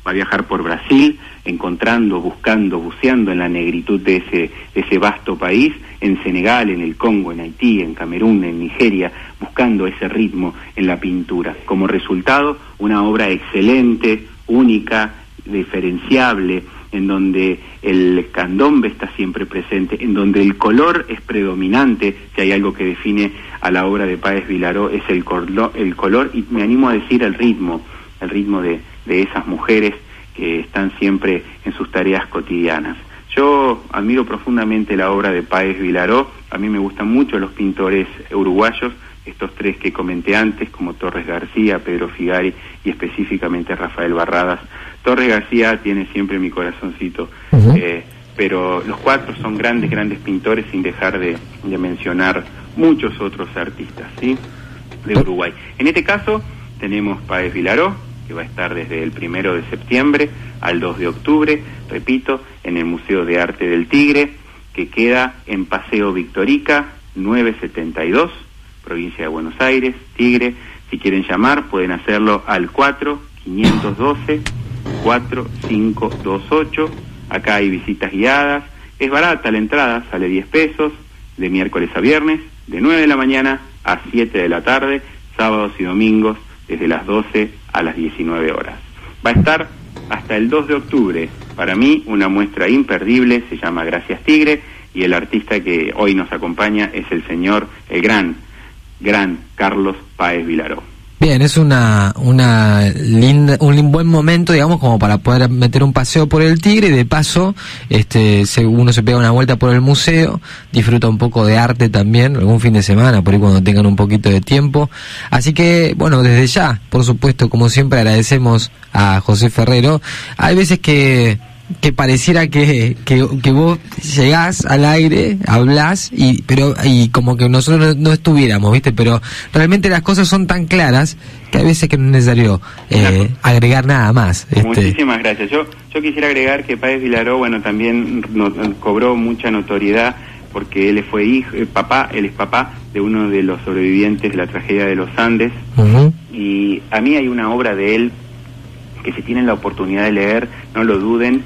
va a viajar por Brasil, encontrando, buscando, buceando en la negritud de ese, de ese vasto país, en Senegal, en el Congo, en Haití, en Camerún, en Nigeria, buscando ese ritmo en la pintura. Como resultado, una obra excelente, única, diferenciable, en donde el candombe está siempre presente, en donde el color es predominante. Si hay algo que define a la obra de Páez Vilaró es el, corlo, el color, y me animo a decir el ritmo, el ritmo de, de esas mujeres que están siempre en sus tareas cotidianas. Yo admiro profundamente la obra de Páez Vilaró. A mí me gustan mucho los pintores uruguayos, estos tres que comenté antes, como Torres García, Pedro Figari y específicamente Rafael Barradas. Torres García tiene siempre mi corazoncito, uh-huh. eh, pero los cuatro son grandes, grandes pintores, sin dejar de, de mencionar muchos otros artistas, ¿sí?, de Uruguay. En este caso tenemos Páez Vilaró, que va a estar desde el primero de septiembre al dos de octubre, repito, en el Museo de Arte del Tigre, que queda en Paseo Victorica, novecientos setenta y dos, provincia de Buenos Aires, Tigre. Si quieren llamar, pueden hacerlo al cuatro quinientos doce cuatro cinco dos ocho. Acá hay visitas guiadas, es barata la entrada, sale diez pesos, de miércoles a viernes, de nueve de la mañana a siete de la tarde, sábados y domingos, desde las doce a las diecinueve horas. Va a estar hasta el dos de octubre. Para mí, una muestra imperdible, se llama Gracias Tigre, y el artista que hoy nos acompaña es el señor, el gran, gran Carlos Páez Vilaró. Bien, es una una linda, un buen momento, digamos, como para poder meter un paseo por el Tigre, y de paso, este, se, uno se pega una vuelta por el museo, disfruta un poco de arte también, algún fin de semana, por ahí cuando tengan un poquito de tiempo. Así que, bueno, desde ya, por supuesto, como siempre, agradecemos a José Ferrero. Hay veces que que pareciera que, que que vos llegás al aire, hablás y pero y como que nosotros no, no estuviéramos, ¿viste? Pero realmente las cosas son tan claras que a veces que no es necesario eh, agregar nada más. Este. Muchísimas gracias. Yo yo quisiera agregar que Páez Vilaró, bueno, también no, cobró mucha notoriedad porque él fue hijo, eh, papá, él es papá de uno de los sobrevivientes de la tragedia de los Andes. Uh-huh. Y a mí hay una obra de él que si tienen la oportunidad de leer, no lo duden,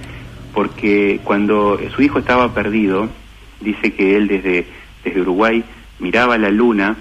porque cuando su hijo estaba perdido, dice que él desde, desde Uruguay miraba la luna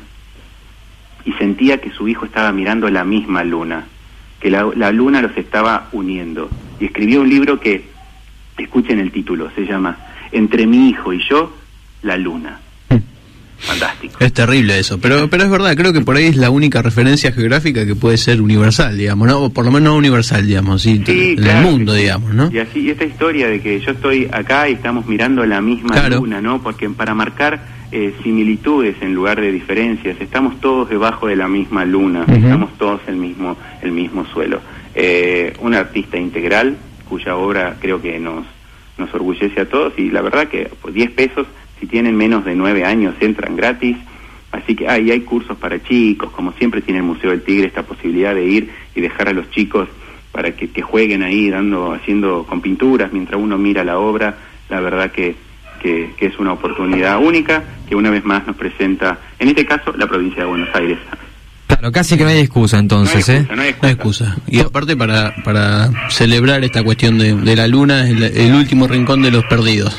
y sentía que su hijo estaba mirando la misma luna, que la, la luna los estaba uniendo. Y escribió un libro que, escuchen el título, se llama Entre mi hijo y yo, la luna. Fantástico. Es terrible eso, pero pero es verdad, creo que por ahí es la única referencia geográfica que puede ser universal, digamos, ¿no? O por lo menos no universal, digamos, sí, sí, en claro, el mundo, sí, digamos, ¿no? Y así, y esta historia de que yo estoy acá y estamos mirando la misma claro. luna, ¿no? Porque para marcar eh, similitudes en lugar de diferencias, estamos todos debajo de la misma luna, uh-huh. estamos todos el mismo el mismo suelo. Eh, un artista integral cuya obra creo que nos nos orgullece a todos, y la verdad que por diez pesos, si tienen menos de nueve años, entran gratis. Así que hay, hay cursos para chicos, como siempre tiene el Museo del Tigre esta posibilidad de ir y dejar a los chicos para que, que jueguen ahí, dando, haciendo con pinturas, mientras uno mira la obra. La verdad que, que, que es una oportunidad única, que una vez más nos presenta, en este caso, la provincia de Buenos Aires. Claro, casi que no hay excusa entonces, no hay excusa, ¿eh? No hay excusa. No hay excusa. Y aparte para para celebrar esta cuestión de, de la luna, el, el último rincón de los perdidos,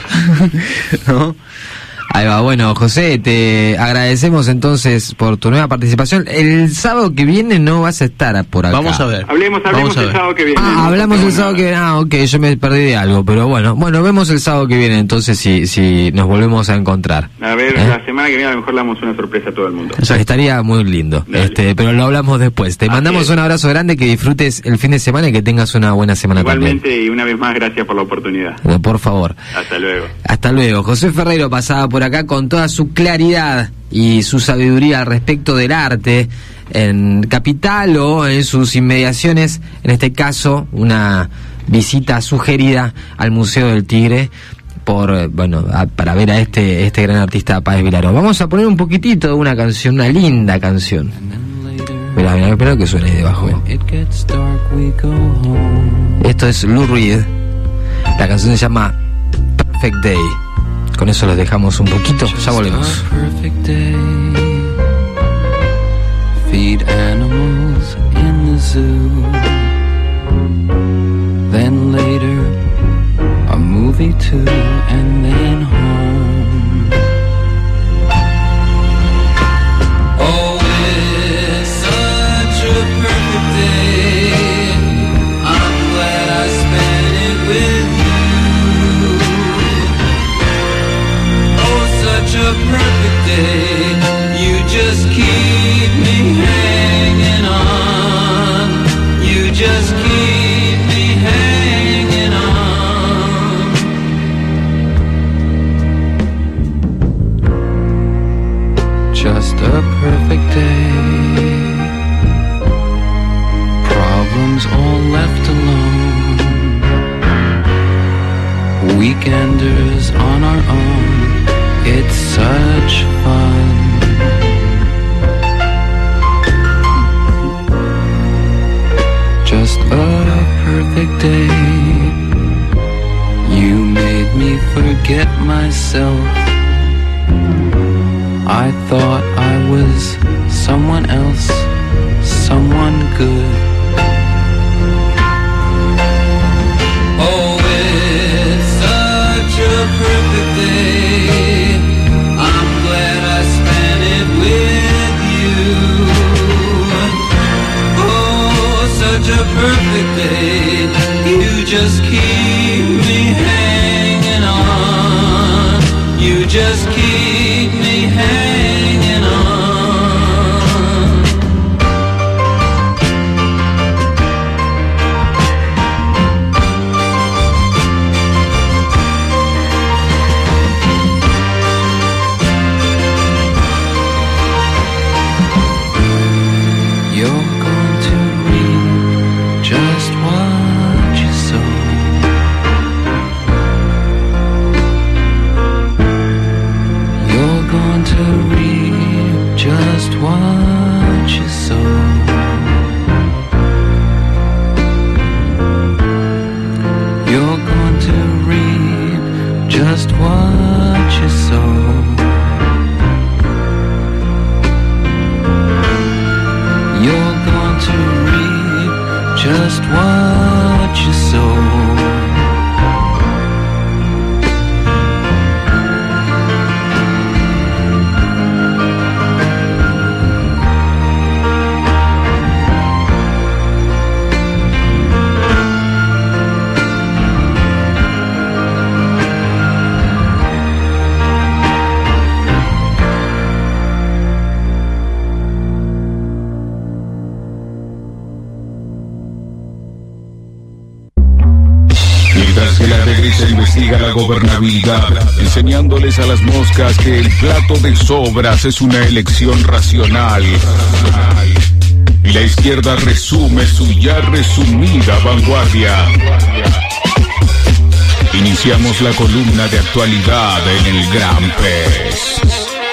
¿no? Ahí va, bueno, José, te agradecemos entonces por tu nueva participación. El sábado que viene no vas a estar por acá. Vamos a ver. Hablemos, hablemos el sábado que viene. Ah, hablamos el sábado que viene. Ah, ok, yo me perdí de algo, pero bueno, bueno, vemos el sábado que viene entonces si si nos volvemos a encontrar. A ver, ¿eh? La semana que viene a lo mejor le damos una sorpresa a todo el mundo. O sea, estaría muy lindo. Dale. Este, pero lo hablamos después. Te Así mandamos es. un abrazo grande, que disfrutes el fin de semana y que tengas una buena semana. Igualmente, también. Y una vez más, gracias por la oportunidad. Por favor. Hasta luego. Hasta luego. José Ferrero pasaba por acá con toda su claridad y su sabiduría al respecto del arte en Capital o en sus inmediaciones, en este caso una visita sugerida al Museo del Tigre por bueno a, para ver a este este gran artista Páez Vilaró. Vamos a poner un poquitito de una canción, una linda canción. Mira, mira, espero que suene ahí debajo. Esto es Lou Reed. La canción se llama Perfect Day. Con eso los dejamos un poquito, ya volvemos. Feed animals in the zoo. coffee too, and then home. Oh, it's such a perfect day. I'm glad I spent it with you. Oh, such a perfect day. You just keep me hanging on. You just keep me hanging on. Just a perfect day. Problems all left alone. Weekenders on our own. It's such fun. Just a perfect day. You made me forget myself. I thought I was someone else, someone good. Oh, it's such a perfect day. I'm glad I spent it with you. Oh, such a perfect day. You just keep me hanging on. You just keep me hanging on. You're going to reap just what you sow. You're going to reap just what you sow. You're going to reap just what you sow. You're going to reap just what you sow. Mientras que la negrita investiga la gobernabilidad, enseñándoles a las moscas que el plato de sobras es una elección racional. Y la izquierda resume su ya resumida vanguardia. Iniciamos la columna de actualidad en el Gran Pez.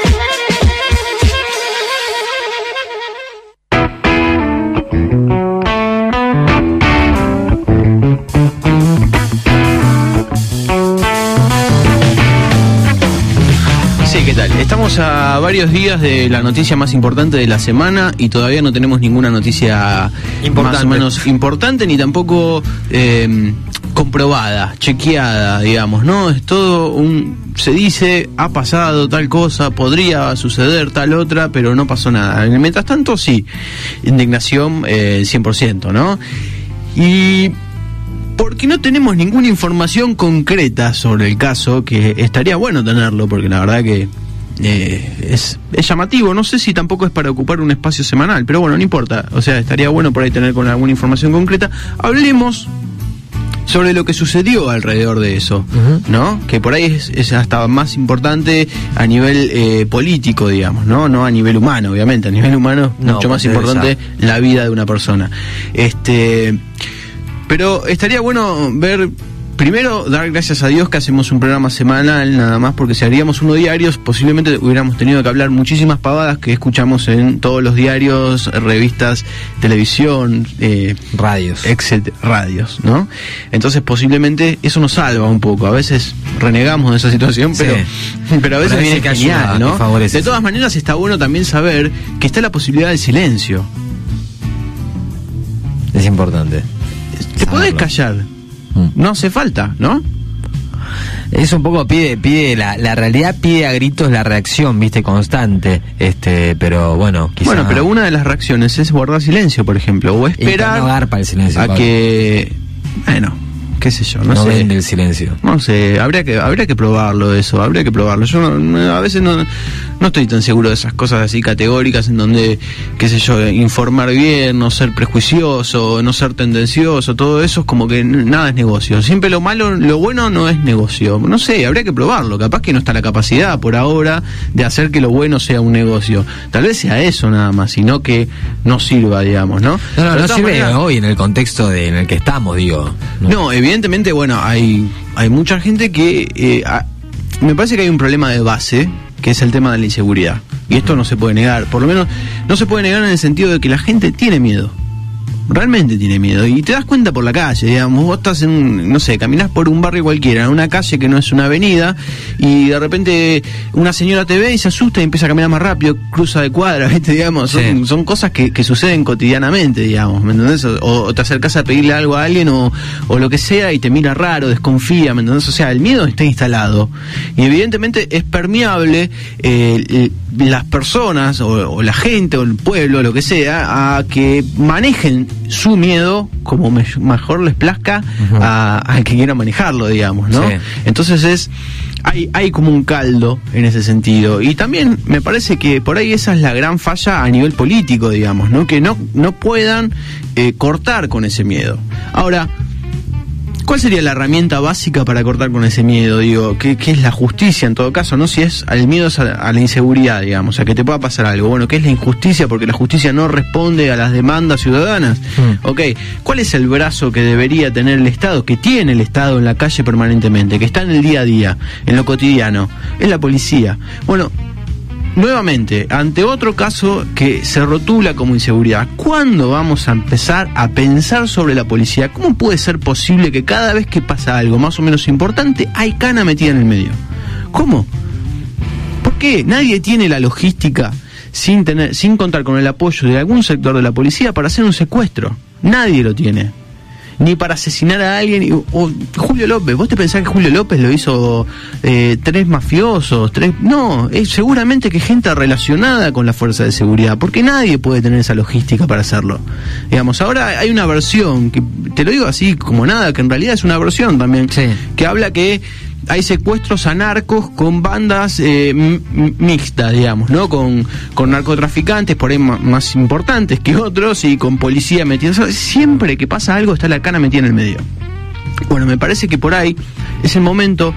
¿Qué tal? Estamos a varios días de la noticia más importante de la semana y todavía no tenemos ninguna noticia Importante. más o menos importante ni tampoco eh, comprobada, chequeada, digamos, ¿no? Es todo un... se dice, ha pasado tal cosa, podría suceder tal otra, pero no pasó nada. Mientras tanto, sí, indignación eh, cien por ciento, ¿no? Y... porque no tenemos ninguna información concreta sobre el caso, que estaría bueno tenerlo, porque la verdad que eh, es, es llamativo. No sé si tampoco es para ocupar un espacio semanal, pero bueno, no importa. O sea, estaría bueno por ahí tener con alguna información concreta. Hablemos sobre lo que sucedió alrededor de eso, uh-huh. ¿no? Que por ahí es, es hasta más importante a nivel eh, político, digamos, ¿no? No a nivel humano, obviamente. A nivel humano es no, mucho más importante esa. La vida de una persona. Este... Pero estaría bueno ver, primero, dar gracias a Dios que hacemos un programa semanal, nada más, porque si haríamos uno diario, posiblemente hubiéramos tenido que hablar muchísimas pavadas que escuchamos en todos los diarios, revistas, televisión, eh, radios, etcétera, radios, ¿no? Entonces, posiblemente eso nos salva un poco. A veces renegamos de esa situación, pero, sí. pero a veces viene genial, ayuda, ¿no? De todas maneras, está bueno también saber que está la posibilidad del silencio. Es importante. Te podés callar, mm. no hace falta, ¿no? Es un poco pide, pide la, la realidad pide a gritos la reacción, viste, constante, este, pero bueno, quizá... Bueno, pero una de las reacciones es guardar silencio, por ejemplo, o esperar no garpa el silencio, a Pablo. que, bueno, qué sé yo, no, no sé. vende el silencio. No sé, habría que habría que probarlo eso, habría que probarlo. Yo no, no, a veces no, no estoy tan seguro de esas cosas así categóricas en donde, qué sé yo, informar bien, no ser prejuicioso, no ser tendencioso, todo eso es como que nada es negocio. Siempre lo malo, lo bueno no es negocio. No sé, habría que probarlo. Capaz que no está la capacidad por ahora de hacer que lo bueno sea un negocio. Tal vez sea eso nada más, sino que no sirva, digamos, ¿no? No, no, Pero no de sirve maneras, hoy en el contexto de, en el que estamos, digo. no, evidentemente, bueno, hay hay mucha gente que... Eh, a, me parece que hay un problema de base, que es el tema de la inseguridad. Y esto no se puede negar. Por lo menos no se puede negar en el sentido de que la gente tiene miedo. Realmente tiene miedo. Y te das cuenta por la calle, digamos. Vos estás en, un, no sé, caminás por un barrio cualquiera, en una calle que no es una avenida, y de repente una señora te ve y se asusta y empieza a caminar más rápido, cruza de cuadra, ¿viste? Digamos, son, Sí. son cosas que, que suceden cotidianamente, digamos, ¿me entendés? O, o te acercás a pedirle algo a alguien o, o lo que sea y te mira raro, desconfía, ¿me entendés? O sea, el miedo está instalado. Y evidentemente es permeable eh, las personas o, o la gente o el pueblo, lo que sea, a que manejen su miedo como me, mejor les plazca Uh-huh. a- al que quiera manejarlo, digamos, ¿no? Sí. Entonces es hay hay como un caldo en ese sentido, y también me parece que por ahí esa es la gran falla a nivel político, digamos, ¿no? Que no no puedan eh, cortar con ese miedo. Ahora, ¿cuál sería la herramienta básica para cortar con ese miedo? Digo, ¿qué, qué es la justicia en todo caso? No si es el miedo es a, a la inseguridad, digamos, a que te pueda pasar algo. Bueno, ¿qué es la injusticia? Porque la justicia no responde a las demandas ciudadanas. Mm. Ok, ¿cuál es el brazo que debería tener el Estado, que tiene el Estado en la calle permanentemente, que está en el día a día, en lo cotidiano? Es la policía. Bueno, nuevamente, ante otro caso que se rotula como inseguridad, ¿cuándo vamos a empezar a pensar sobre la policía? ¿Cómo puede ser posible que cada vez que pasa algo más o menos importante hay cana metida en el medio? ¿Cómo? ¿Por qué? Nadie tiene la logística sin tener, sin contar con el apoyo de algún sector de la policía para hacer un secuestro. Nadie lo tiene. Ni para asesinar a alguien. y- O Julio López, ¿vos te pensás que Julio López lo hizo eh, tres mafiosos? Tres, no, es seguramente que gente relacionada con la fuerza de seguridad, porque nadie puede tener esa logística para hacerlo. Digamos, ahora hay una versión, que te lo digo así como nada, que en realidad es una versión también, Sí. que habla que hay secuestros a narcos con bandas eh, m- m- mixtas, digamos, ¿no? Con, con narcotraficantes por ahí ma- más importantes que otros y con policía metida. O sea, siempre que pasa algo está la cana metida en el medio. Bueno, me parece que por ahí es el momento.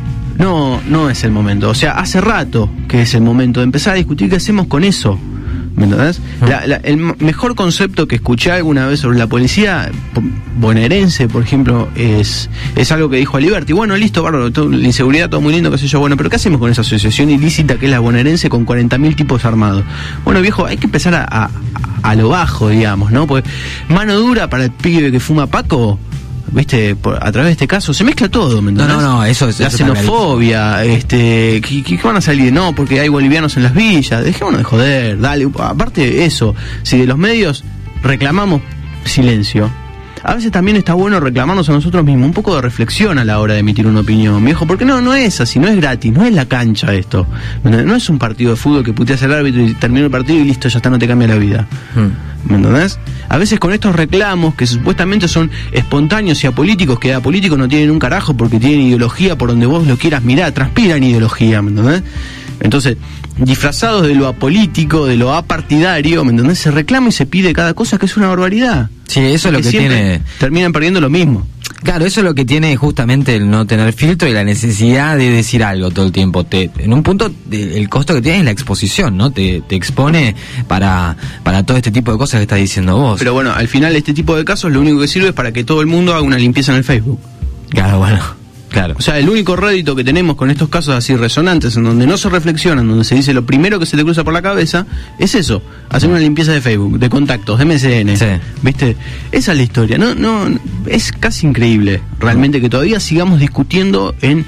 No, no es el momento. O sea, hace rato que es el momento de empezar a discutir qué hacemos con eso. ¿Me entendés? La- la- el m- mejor concepto que escuché alguna vez sobre la policía po- bonaerense, por ejemplo, es es algo que dijo Aliberti. Bueno, listo, bárbaro, todo- la inseguridad, todo muy lindo, qué sé yo. Bueno, pero ¿qué hacemos con esa asociación ilícita que es la bonaerense con cuarenta mil tipos armados? Bueno, viejo, hay que empezar a, a, a lo bajo, digamos, ¿no? Porque mano dura para el pibe que fuma Paco, ¿viste? Por, a través de este caso se mezcla todo, ¿me No, entendés? no, no, eso es La eso está xenofobia, este, ¿qué, qué van a salir? No, porque hay bolivianos en las villas. Dejémonos de joder, dale. Aparte de eso, si de los medios reclamamos silencio, a veces también está bueno reclamarnos a nosotros mismos un poco de reflexión a la hora de emitir una opinión, viejo, porque no, no es así, no es gratis, no es la cancha esto. No es un partido de fútbol que puteas al árbitro y termina el partido y listo, ya está, no te cambia la vida. Mm. ¿Me entendés? A veces con estos reclamos que supuestamente son espontáneos y apolíticos, que apolíticos no tienen un carajo porque tienen ideología por donde vos lo quieras mirar, transpiran ideología, ¿me entendés? Entonces, disfrazados de lo apolítico, de lo apartidario, ¿me entendés? Se reclama y se pide cada cosa que es una barbaridad. Sí, eso es lo que siempre tiene. terminan perdiendo lo mismo. Claro, eso es lo que tiene justamente el no tener filtro y la necesidad de decir algo todo el tiempo. Te, en un punto, de- el costo que tiene es la exposición, ¿no? Te, te expone para, para todo este tipo de cosas que estás diciendo vos. Pero bueno, al final este tipo de casos lo único que sirve es para que todo el mundo haga una limpieza en el Facebook. Claro, bueno, claro. O sea, el único rédito que tenemos con estos casos así resonantes, en donde no se reflexionan, donde se dice lo primero que se te cruza por la cabeza, es eso, hacer una limpieza de Facebook, de contactos, de M S N. Sí. ¿Viste? Esa es la historia. No, no, es casi increíble, realmente, que todavía sigamos discutiendo en,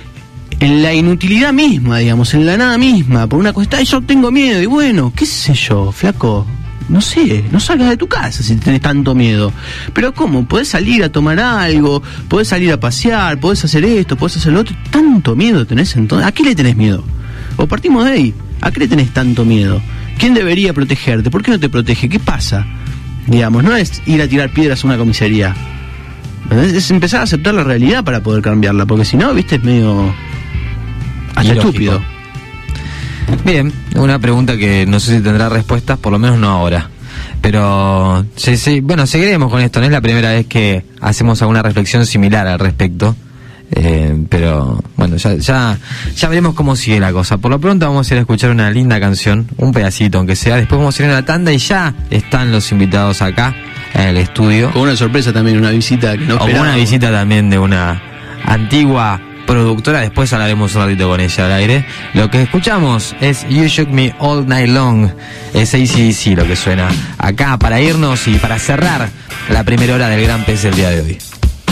en la inutilidad misma, digamos, en la nada misma, por una cuestión, "Ay, yo tengo miedo", y bueno, qué sé yo, flaco. no sé, no salgas de tu casa si tenés tanto miedo. Pero ¿cómo? Podés salir a tomar algo, podés salir a pasear, podés hacer esto, podés hacer lo otro. ¿Tanto miedo tenés entonces? ¿A qué le tenés miedo? O partimos de ahí. ¿A qué le tenés tanto miedo? ¿Quién debería protegerte? ¿Por qué no te protege? ¿Qué pasa? Digamos, no es ir a tirar piedras a una comisaría. Es empezar a aceptar la realidad para poder cambiarla, porque si no, viste, es medio hasta estúpido. Bien, una pregunta que no sé si tendrá respuestas, por lo menos no ahora. Pero, sí, sí, bueno, seguiremos con esto. No es la primera vez que hacemos alguna reflexión similar al respecto. Eh, pero, bueno, ya, ya, ya veremos cómo sigue la cosa. Por lo pronto vamos a ir a escuchar una linda canción, un pedacito aunque sea. Después vamos a ir a una tanda y ya están los invitados acá en el estudio. Con una sorpresa también, una visita que no esperábamos. O con una visita también de una antigua productora, después hablaremos un ratito con ella al aire. Lo que escuchamos es You Shook Me All Night Long, es A C D C lo que suena acá para irnos y para cerrar la primera hora del Gran Pez del día de hoy.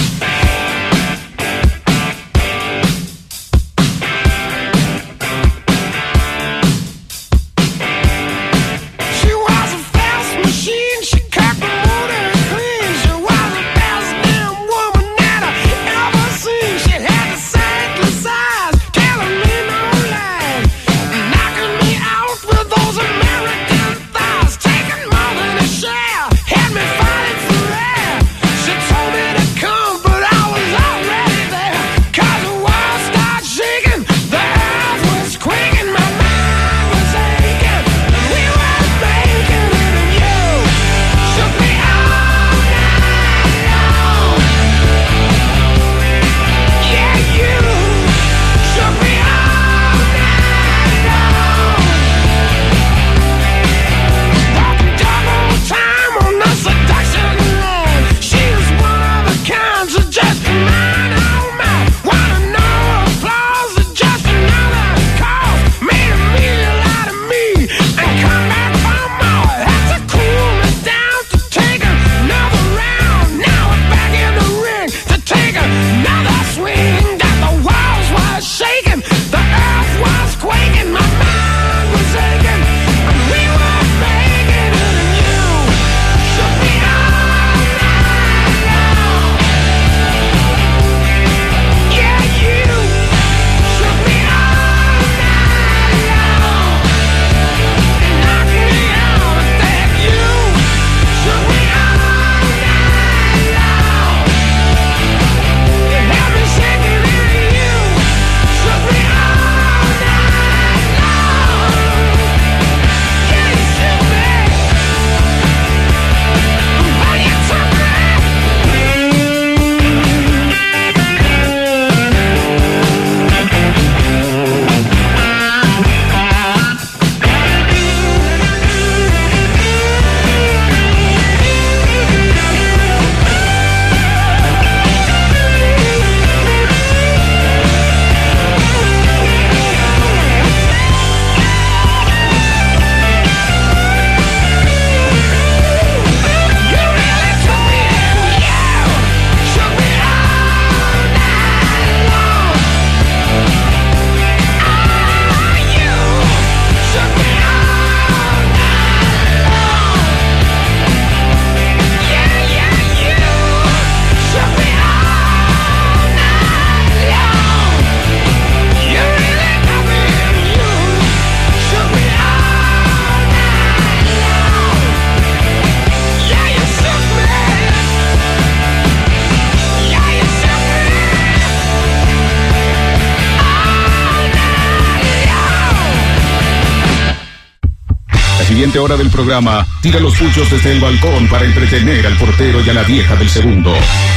Siguiente hora del programa, tira los puchos desde el balcón para entretener al portero y a la vieja del segundo.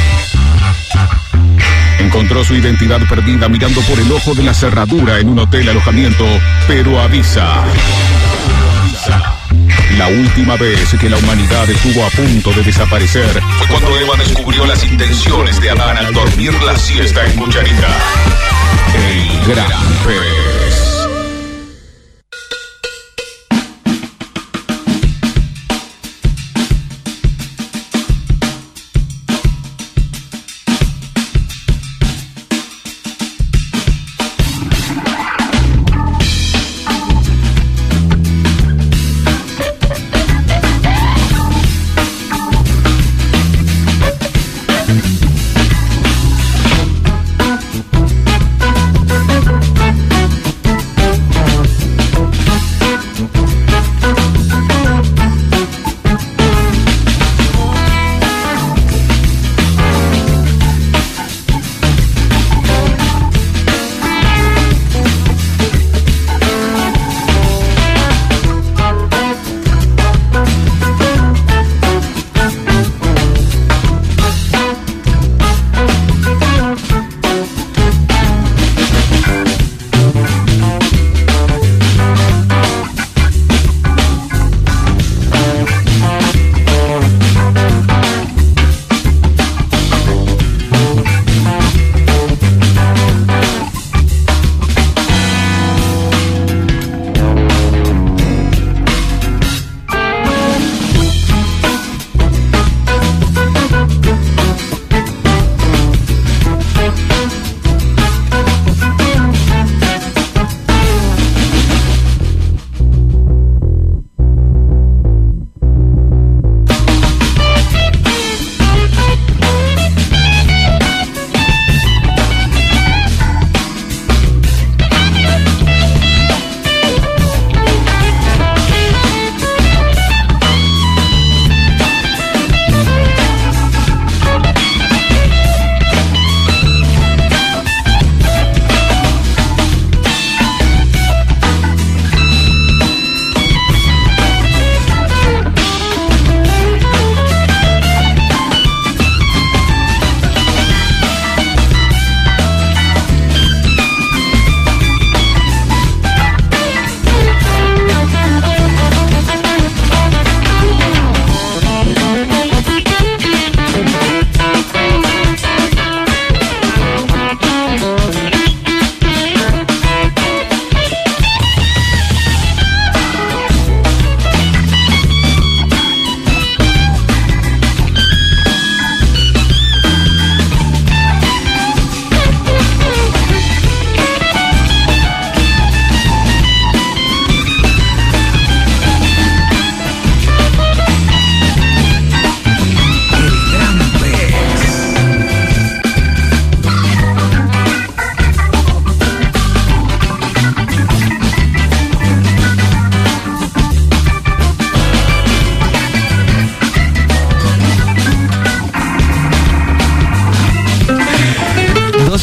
Encontró su identidad perdida mirando por el ojo de la cerradura en un hotel alojamiento, pero avisa. La última vez que la humanidad estuvo a punto de desaparecer fue cuando Eva descubrió las intenciones de Adán al dormir la siesta en Cucharita. El Gran Pez.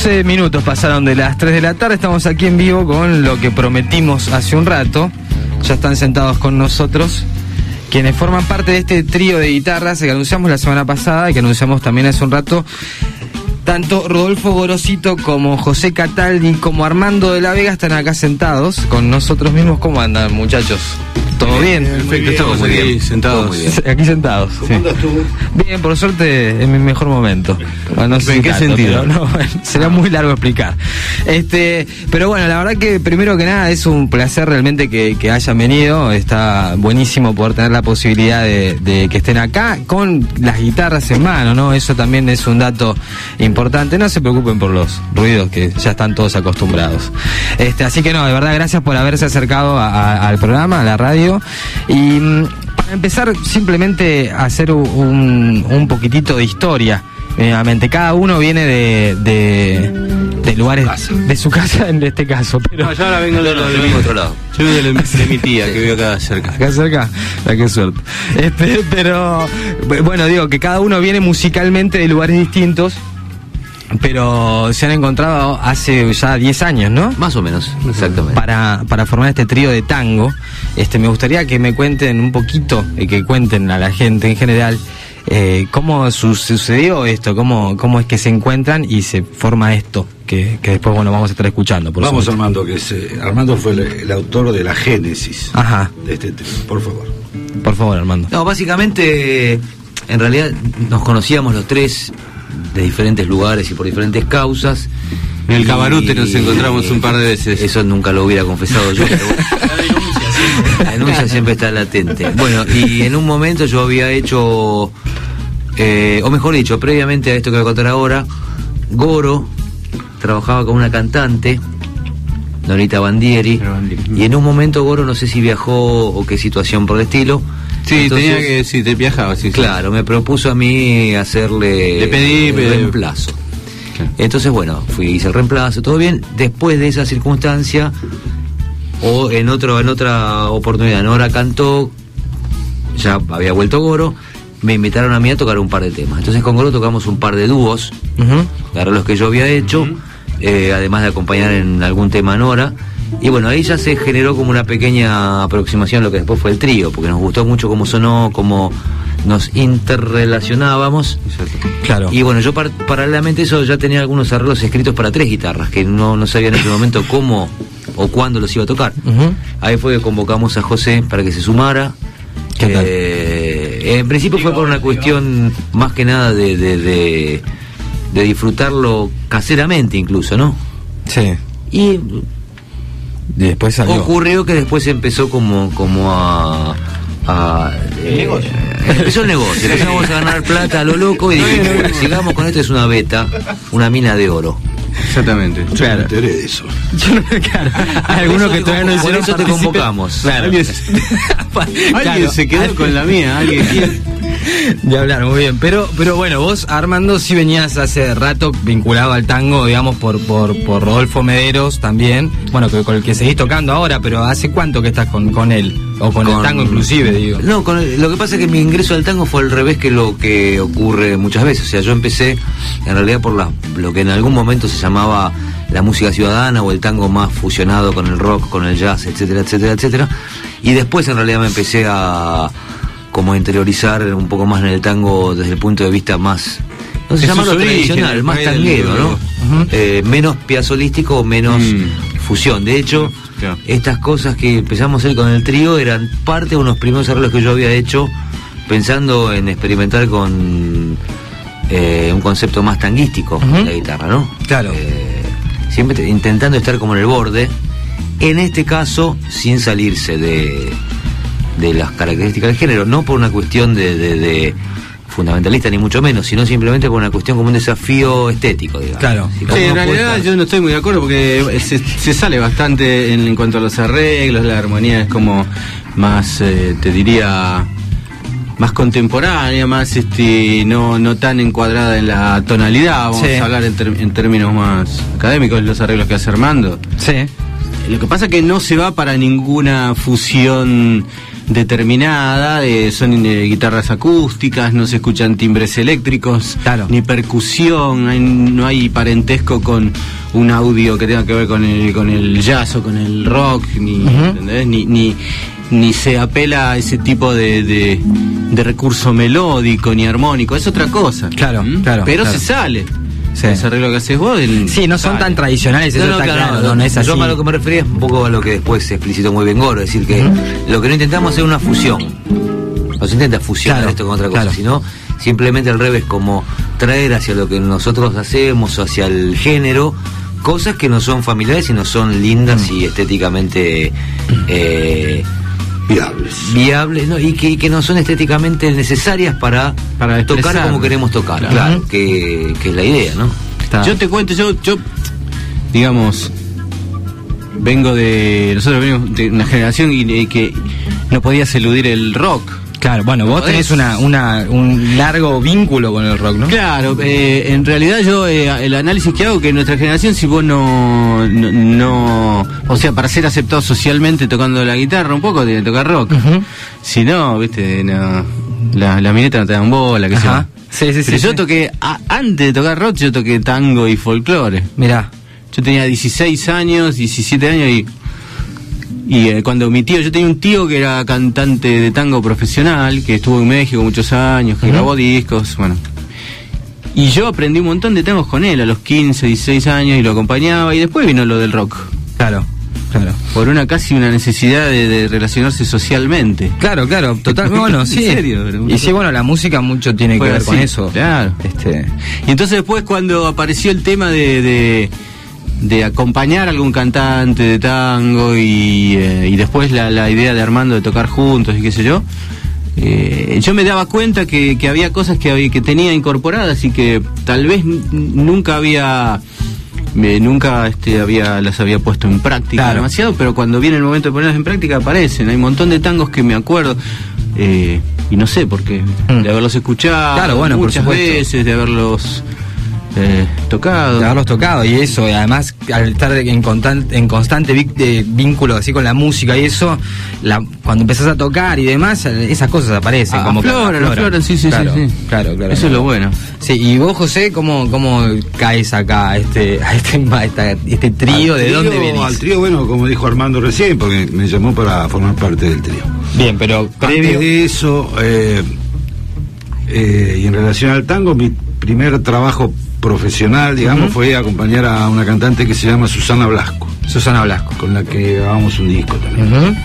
doce minutos pasaron de las tres de la tarde. Estamos aquí en vivo con lo que prometimos hace un rato. Ya están sentados con nosotros quienes forman parte de este trío de guitarras que anunciamos la semana pasada y que anunciamos también hace un rato. Tanto Rodolfo Gorosito como José Cataldi como Armando de la Vega están acá sentados con nosotros mismos. ¿Cómo andan, muchachos? ¿Todo bien? Perfecto, bien, estamos aquí bien. sentados. Muy bien. Aquí sentados. ¿Cómo Sí. andas tú? Bien, por suerte en mi mejor momento. Bueno, no sé ¿En si qué tanto, sentido? pero no, será muy largo explicar. Este, pero bueno, la verdad que primero que nada es un placer realmente que, que hayan venido. Está buenísimo poder tener la posibilidad de, de que estén acá con las guitarras en mano, ¿no? Eso también es un dato importante. No se preocupen por los ruidos que ya están todos acostumbrados. Este, así que no, de verdad, gracias por haberse acercado a, a, al programa, a la radio. Y mm, para empezar, simplemente hacer un, un poquitito de historia. Nuevamente, cada uno viene de, de, de lugares de su casa en este caso. Pero No, yo ahora vengo de, No, de, yo vengo de otro lado. Yo vengo de, de mi tía que vive acá cerca. acá cerca, la qué suerte. Este, pero bueno, digo que cada uno viene musicalmente de lugares distintos. Pero se han encontrado hace ya diez años, ¿no? Más o menos, exactamente. Para, para formar este trío de tango. Este, me gustaría que me cuenten un poquito, y que cuenten a la gente en general, eh, cómo su, sucedió esto, cómo, cómo es que se encuentran y se forma esto, que, que después, bueno, vamos a estar escuchando. Por Vamos, supuesto. Armando, que es, eh, Armando fue el, el autor de la génesis Ajá, de este trío. Por favor. por favor, Armando. No, básicamente, en realidad nos conocíamos los tres de diferentes lugares y por diferentes causas. En el Y- Cabarute nos encontramos un par de veces. Eso nunca lo hubiera confesado yo, pero bueno. La denuncia siempre está latente. Bueno, y en un momento yo había hecho, eh, o mejor dicho, previamente a esto que voy a contar ahora, Goro trabajaba con una cantante, Norita Bandieri, y en un momento Goro no sé si viajó o qué situación por el estilo. Sí, Entonces, tenía que, sí, te viajaba, sí, sí. Claro, me propuso a mí hacerle Le pedí, el pe- reemplazo. Claro. Entonces, bueno, fui, hice el reemplazo, todo bien. Después de esa circunstancia, o en otro, en otra oportunidad, Nora cantó, ya había vuelto Goro, me invitaron a mí a tocar un par de temas. Entonces con Goro tocamos un par de dúos, Uh-huh. los que yo había hecho, eh, además de acompañar en algún tema a Nora. Y bueno, ahí ya se generó como una pequeña aproximación a lo que después fue el trío, porque nos gustó mucho cómo sonó, cómo nos interrelacionábamos. Claro. Y bueno, yo par- paralelamente a eso ya tenía algunos arreglos escritos para tres guitarras, que no, no sabía en ese momento cómo o cuándo los iba a tocar. Ujú. Ahí fue que convocamos a José para que se sumara. ¿Qué tal? Eh, en principio fue por una cuestión más que nada de, de, de, de disfrutarlo caseramente incluso, ¿no? Sí. Y Y después salió. ocurrió que después empezó como, como a... a eh, empezó el negocio, empezamos a ganar plata a lo loco y dijimos, bueno, sigamos con esto, es una beta, una mina de oro. Exactamente. Yo me enteré de eso. Yo no- claro, hay algunos que todavía no Por hicieron eso te participen. convocamos. Claro. Alguien, alguien Claro, se quedó alguien- con la mía, alguien. De hablar, muy bien. Pero, pero bueno, vos, Armando, sí venías hace rato vinculado al tango, digamos, por, por, por Rodolfo Mederos también. Bueno, que, con el que seguís tocando ahora, pero ¿hace cuánto que estás con, con él? O con, el Con- tango inclusive, digo. No, con el- lo que pasa es que mi ingreso al tango fue al revés que lo que ocurre muchas veces. O sea, yo empecé en realidad por la, lo que en algún momento se llamaba la música ciudadana o el tango más fusionado con el rock, con el jazz, etcétera, etcétera, etcétera. Y después en realidad me empecé a como a interiorizar un poco más en el tango desde el punto de vista más, no sé De llamarlo sus orígenes, tradicional, más por ahí del- tanguero, ¿no? Ujú. Eh, menos piazolístico, menos Mm. fusión. De hecho, Claro. estas cosas que empezamos a hacer con el trío eran parte de unos primeros arreglos que yo había hecho pensando en experimentar con eh, un concepto más tanguístico Ujú. de la guitarra, ¿no? Claro. Eh, siempre te- intentando estar como en el borde, en este caso sin salirse de, de las características del género, no por una cuestión de, de- de fundamentalista ni mucho menos, sino simplemente por una cuestión como un desafío estético, digamos. Claro. Si Sí, cómo en no puede realidad estar- yo no estoy muy de acuerdo porque se, se sale bastante en, en cuanto a los arreglos, la armonía es como más, eh, te diría, más contemporánea, más este, no, no tan encuadrada en la tonalidad, vamos Sí. a hablar en, ter- en términos más académicos, los arreglos que hace Armando. Sí. Lo que pasa es que no se va para ninguna fusión determinada, eh, son eh, guitarras acústicas, no se escuchan timbres eléctricos, claro. ni percusión, hay, no hay parentesco con un audio que tenga que ver con el, con el jazz o con el rock, ni, uh-huh. ¿entendés? ni, ni ni se apela a ese tipo de, de, de recurso melódico ni armónico, es otra cosa. Claro, ¿Mm? claro. Pero claro. se sale. Sí. Ese arreglo que haces vos. El, sí, no son sale. tan tradicionales, eso no, no, está claro, claro. No, no, no es así. Yo a lo que me refería es un poco a lo que después se explicitó muy bien Goro, es decir, que uh-huh. lo que no intentamos es una fusión. No se intenta fusionar claro, esto con otra cosa, claro. sino simplemente al revés, como traer hacia lo que nosotros hacemos o hacia el género cosas que no son familiares y no son lindas uh-huh. y estéticamente eh, viables, viables ¿no? y, que, y que no son estéticamente necesarias para, para tocar como queremos tocar, claro, claro uh-huh. que, que es la idea, ¿no? Está. Yo te cuento, yo, yo digamos, vengo de, nosotros venimos de una generación y, y que no podías eludir el rock. Claro, bueno, vos tenés una, una, un largo vínculo con el rock, ¿no? Claro, eh, en realidad yo, eh, el análisis que hago, que en nuestra generación, si vos no, no, no, o sea, para ser aceptado socialmente tocando la guitarra un poco, tiene que tocar rock. Uh-huh. Si no, viste, no, la, la mineta no te dan bola, que sea. Sí, sí, Pero sí, yo sí. toqué, a, antes de tocar rock, yo toqué tango y folclore. Mirá. Yo tenía dieciséis años, diecisiete años y... Y eh, cuando mi tío, yo tenía un tío que era cantante de tango profesional, que estuvo en México muchos años, que uh-huh. grabó discos, bueno. Y yo aprendí un montón de tangos con él a los quince, dieciséis años y lo acompañaba, y después vino lo del rock. Claro, claro. Por una casi una necesidad de, de relacionarse socialmente. Claro, claro, total, bueno, sí. ¿En serio? Pero y sí, bueno, la música mucho tiene que ver así, con eso. Claro. Este... Y entonces después cuando apareció el tema de... de de acompañar a algún cantante de tango y, eh, y después la, la idea de Armando de tocar juntos y qué sé yo, eh, yo me daba cuenta que, que había cosas que, había, que tenía incorporadas y que tal vez n- nunca había eh, nunca este, había las había puesto en práctica claro. demasiado, pero cuando viene el momento de ponerlas en práctica aparecen. Hay un montón de tangos que me acuerdo eh, y no sé por qué, mm. de haberlos escuchado claro, bueno, muchas por veces, de haberlos Eh, tocado. De haberlos tocado y eso, y además al estar en, constan, en constante vi, de vínculo así con la música y eso, la, cuando empezás a tocar y demás, esas cosas aparecen. Ah, como afloran, afloran, sí, sí, claro, sí, sí. Claro, claro. Eso claro. es lo bueno. Sí, y vos, José, ¿cómo, cómo caes acá a este, a este, a esta, este trío? Al ¿De trío, dónde venís? Al trío, bueno, como dijo Armando recién, porque me llamó para formar parte del trío. Bien, pero previo... Antes de eso, eh, eh, y en relación al tango, mi primer trabajo profesional, digamos, uh-huh. fue acompañar a una cantante que se llama Susana Blasco. Susana Blasco. Con la que grabamos un disco también. Uh-huh.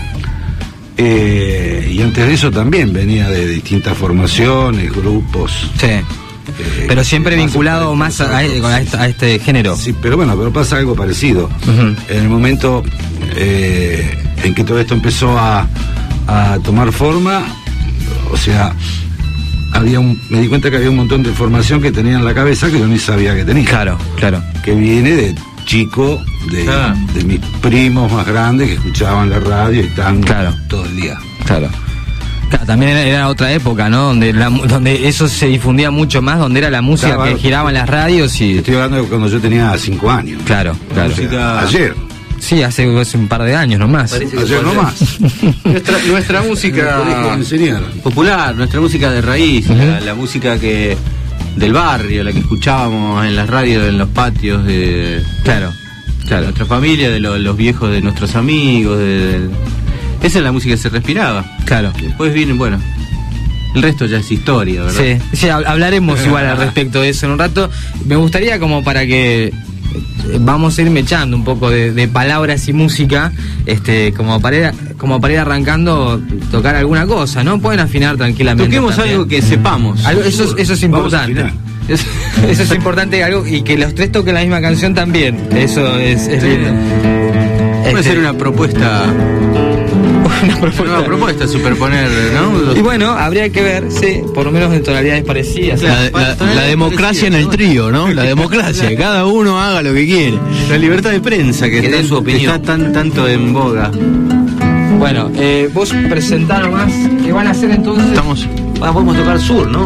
Eh, y antes de eso también venía de distintas formaciones, grupos. Sí. Eh, pero siempre vinculado más a, a, a, este, a este género. Sí, pero bueno, pero pasa algo parecido. Uh-huh. En el momento eh, en que todo esto empezó a, a tomar forma, o sea... había un, me di cuenta que había un montón de información que tenía en la cabeza que yo ni sabía que tenía. Claro, claro. Que viene de chico, de, ah. de mis primos más grandes que escuchaban la radio y estaban claro. todo el día. Claro. Claro, también era, era otra época, ¿no? Donde la, donde eso se difundía mucho más, donde era la música claro, que giraba en las radios y... Estoy hablando de cuando yo tenía cinco años. Claro, claro. Música... Ayer. Sí, hace, hace un par de años nomás. Ayer nomás. nuestra, nuestra música popular, nuestra música de raíz, uh-huh. la, la música que del barrio, la que escuchábamos en las radios, en los patios de, claro, claro. de nuestra familia, de lo, los viejos de nuestros amigos, de, de, esa es la música que se respiraba. Claro. Después viene, bueno, el resto ya es historia, ¿verdad? Sí, sí, hablaremos igual al respecto de eso en un rato. Me gustaría como para que vamos a ir mechando un poco de, de palabras y música, este, como para ir, como para ir arrancando, tocar alguna cosa, ¿no? Pueden afinar tranquilamente. Toquemos también. Algo que sepamos. Algo, eso, eso es importante. Eso, eso es importante, algo, y que los tres toquen la misma canción también. Eso es, es lindo. Puede este, ser una propuesta. Una propuesta. Una propuesta, superponer, ¿no? Los... Y bueno, habría que ver, sí, por lo menos en tonalidades parecidas. La, la, la, la democracia en el trío, ¿no? La democracia, cada uno haga lo que quiere. La libertad de prensa, que, que está, su opinión. está tan, tanto en boga. Bueno, eh, vos presentá nomás, ¿qué van a hacer entonces? Estamos, ah, podemos tocar sur, ¿no?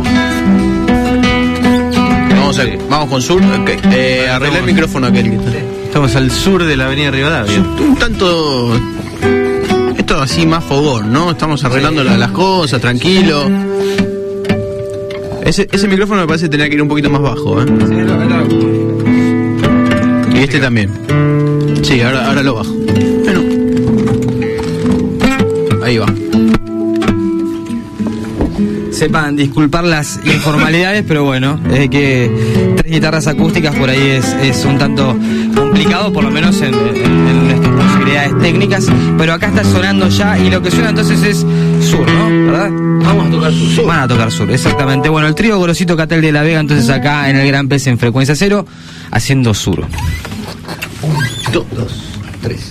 Vamos, a, vamos con sur, okay. eh, arregla el micrófono aquel. Estamos al sur de la avenida Rivadavia. Un tanto... Esto así más fogón, ¿no? Estamos arreglando sí. las, las cosas, tranquilo. Ese, ese micrófono me parece tener que ir un poquito más bajo, ¿eh? Y este también. Sí, ahora, ahora lo bajo. Bueno. Ahí va. Sepan disculpar las informalidades, pero bueno, es que tres guitarras acústicas por ahí es, es un tanto complicado, por lo menos en, en, en nuestras posibilidades técnicas, pero acá está sonando ya, y lo que suena entonces es sur, ¿no? ¿Verdad? Vamos a tocar sur. Van a tocar sur, exactamente. Bueno, el trío Gorosito Catel de la Vega, entonces acá en el Gran Pez en Frecuencia Cero, haciendo sur. Un, dos, dos, tres.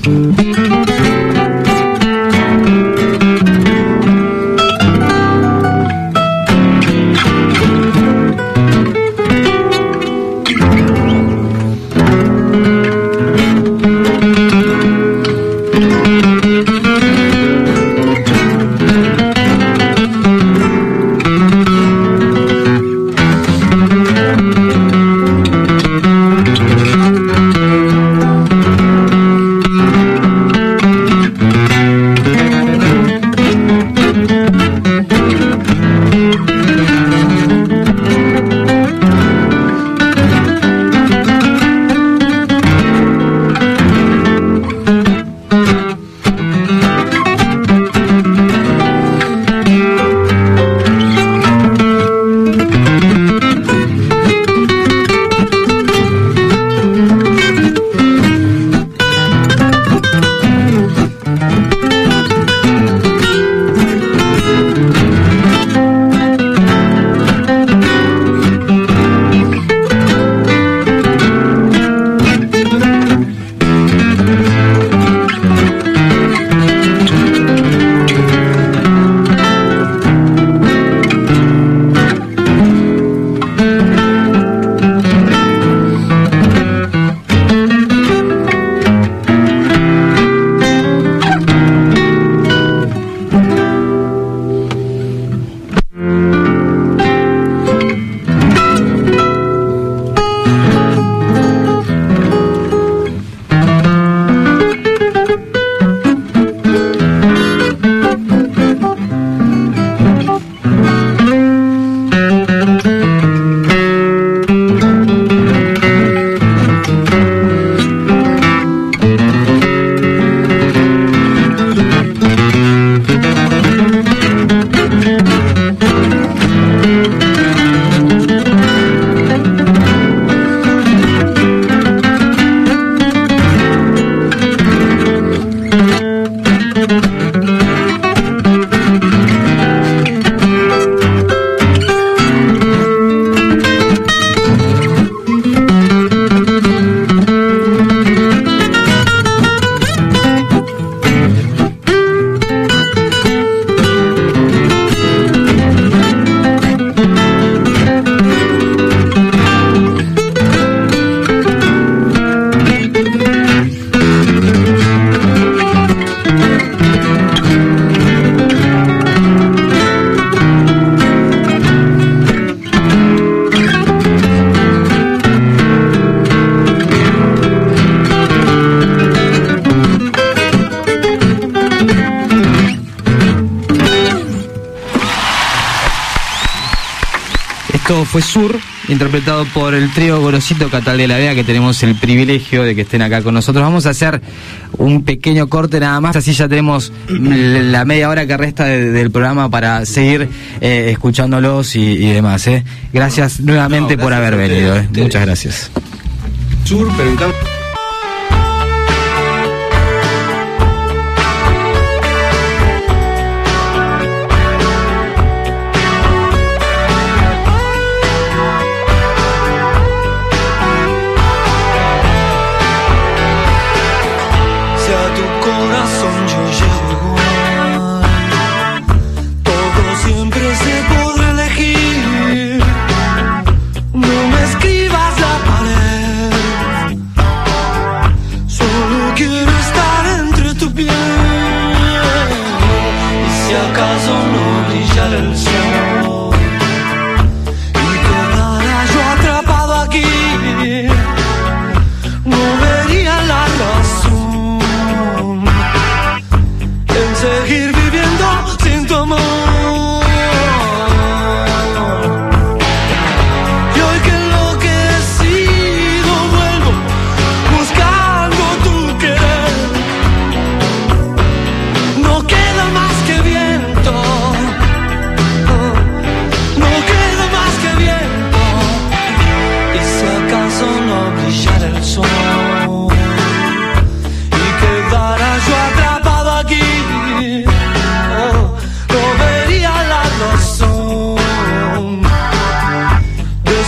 Esto fue Sur, interpretado por el trío Gorosito Catal de la Vega, que tenemos el privilegio de que estén acá con nosotros. Vamos a hacer un pequeño corte nada más, así ya tenemos la media hora que resta de, del programa para seguir eh, escuchándolos y, y demás. ¿eh? Gracias nuevamente no, gracias por haber venido. ¿eh? Muchas gracias. Sur, pero en cambio... No me escribas la pared.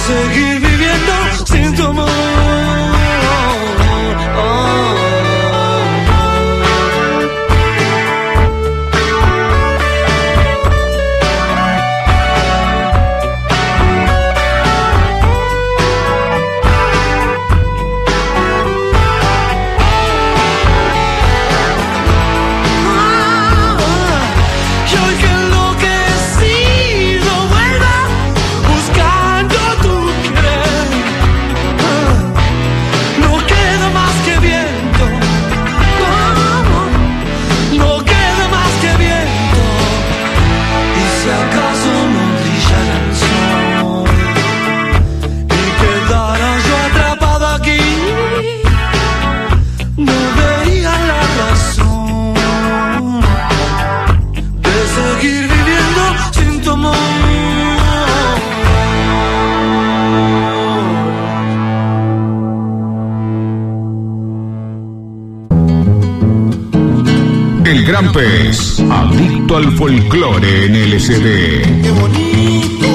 seguir viviendo sin tu amor. Gran Pez, adicto al folclore en L S D. ¡Qué bonito!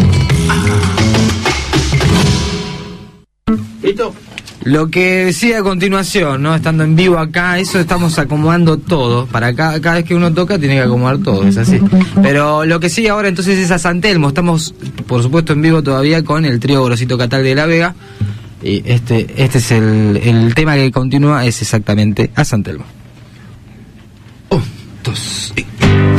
¿Listo? Lo que decía a continuación, ¿no? Estando en vivo acá, eso estamos acomodando todo. Para cada, cada vez que uno toca tiene que acomodar todo, es así. Pero lo que sigue ahora entonces es a San Telmo. Estamos, por supuesto, en vivo todavía con el trío Gorosito Catal de La Vega. Y este, este es el, el tema que continúa, es exactamente a San Telmo. Dos, y...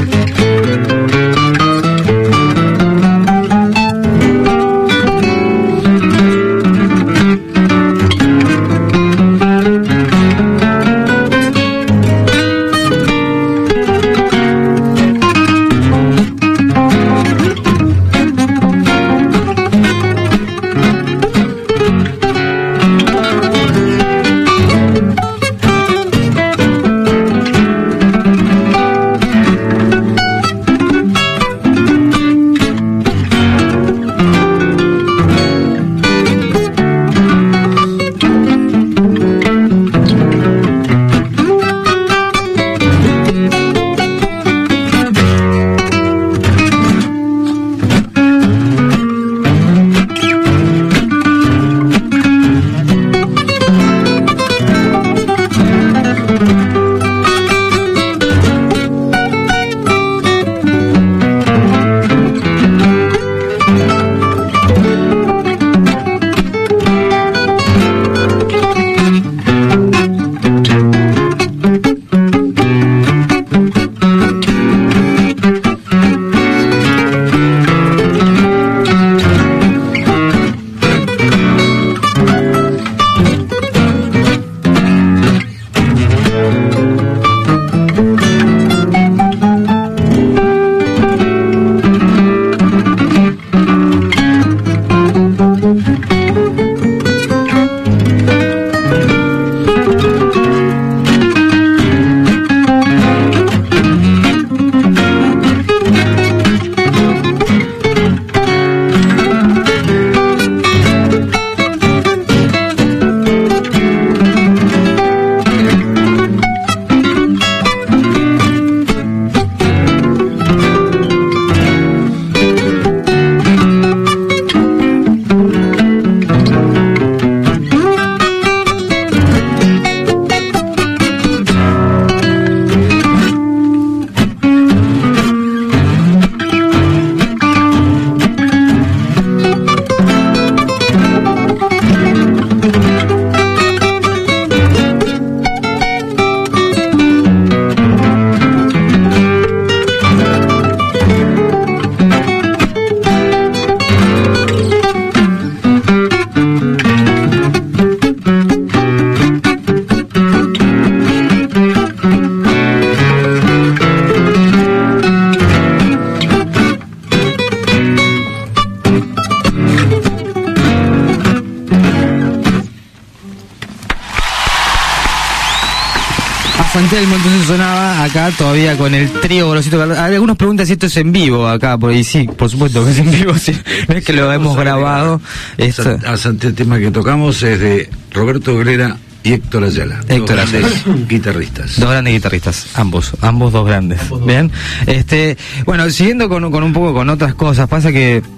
San Telmo entonces sonaba acá todavía con el trío Gorosito Catal. Hay algunos preguntan si esto es en vivo acá, y sí, por supuesto que es en vivo, sí. No es que lo hemos grabado. Esto... El tema que tocamos es de Roberto Grera y Héctor Ayala. Héctor dos Ayala. grandes guitarristas. Dos grandes guitarristas, ambos, ambos dos grandes. Ambos dos. Bien. Este, bueno, siguiendo con, con un poco con otras cosas, pasa que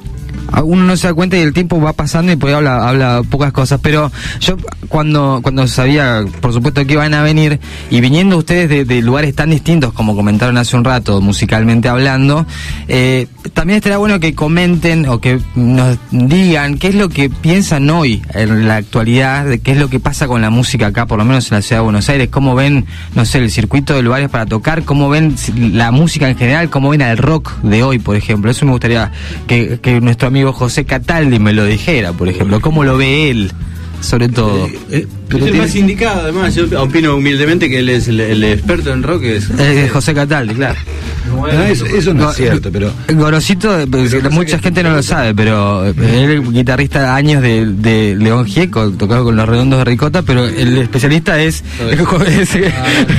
uno no se da cuenta y el tiempo va pasando y por ahí habla, habla pocas cosas, pero yo cuando cuando sabía, por supuesto, que iban a venir, y viniendo ustedes de, de lugares tan distintos como comentaron hace un rato, musicalmente hablando, eh, también estaría bueno que comenten o que nos digan qué es lo que piensan hoy en la actualidad, de qué es lo que pasa con la música acá, por lo menos en la ciudad de Buenos Aires, cómo ven, no sé, el circuito de lugares para tocar, cómo ven la música en general, cómo ven al rock de hoy, por ejemplo. Eso me gustaría que, que nuestro amigo José Cataldi me lo dijera, por ejemplo, cómo lo ve él, sobre todo. Eh, eh, pero es el más indicado, además, yo opino humildemente que él es el, el experto en rock. Es eh, José Cataldi, claro. No, eso, eso no es cierto, pero... Gorosito, pero mucha gente no lo sabe, pero él es guitarrista de años de, de León Gieco, tocado con los Redondos de Ricota, pero el especialista es, es José.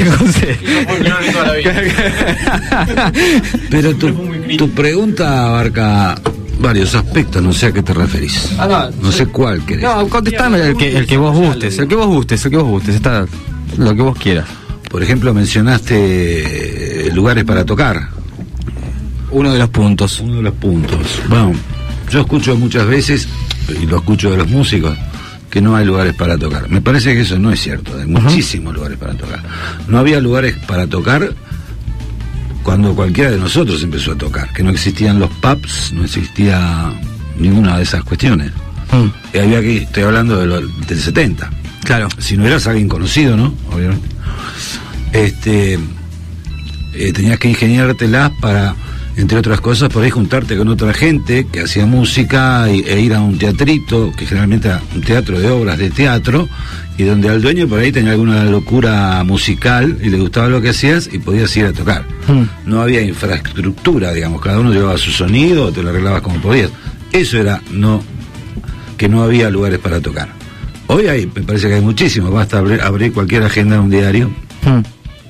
Pero tu, tu pregunta abarca varios aspectos, no sé a qué te referís. Ah, no, no sé cuál querés. No, contestame el que, el que vos gustes, el que vos gustes, el que vos gustes, está lo que vos quieras. Por ejemplo, mencionaste lugares para tocar. Uno de los puntos. Uno de los puntos. Bueno, yo escucho muchas veces, y lo escucho de los músicos, que no hay lugares para tocar. Me parece que eso no es cierto, hay muchísimos uh-huh. lugares para tocar. No había lugares para tocar cuando cualquiera de nosotros empezó a tocar, que no existían los pubs, no existía ninguna de esas cuestiones. Uh-huh. Y había que, estoy hablando de lo, del setenta. Claro. Si no eras alguien conocido, ¿no? Obviamente. Este, eh, tenías que ingeniártelas para, entre otras cosas, por ahí juntarte con otra gente que hacía música y, e ir a un teatrito, que generalmente era un teatro de obras de teatro, y donde al dueño por ahí tenía alguna locura musical y le gustaba lo que hacías y podías ir a tocar. Mm. No había infraestructura, digamos, cada uno llevaba su sonido o te lo arreglabas como podías. Eso era no que no había lugares para tocar. Hoy hay, me parece que hay muchísimos, basta abrir, abrir cualquier agenda en un diario. Mm.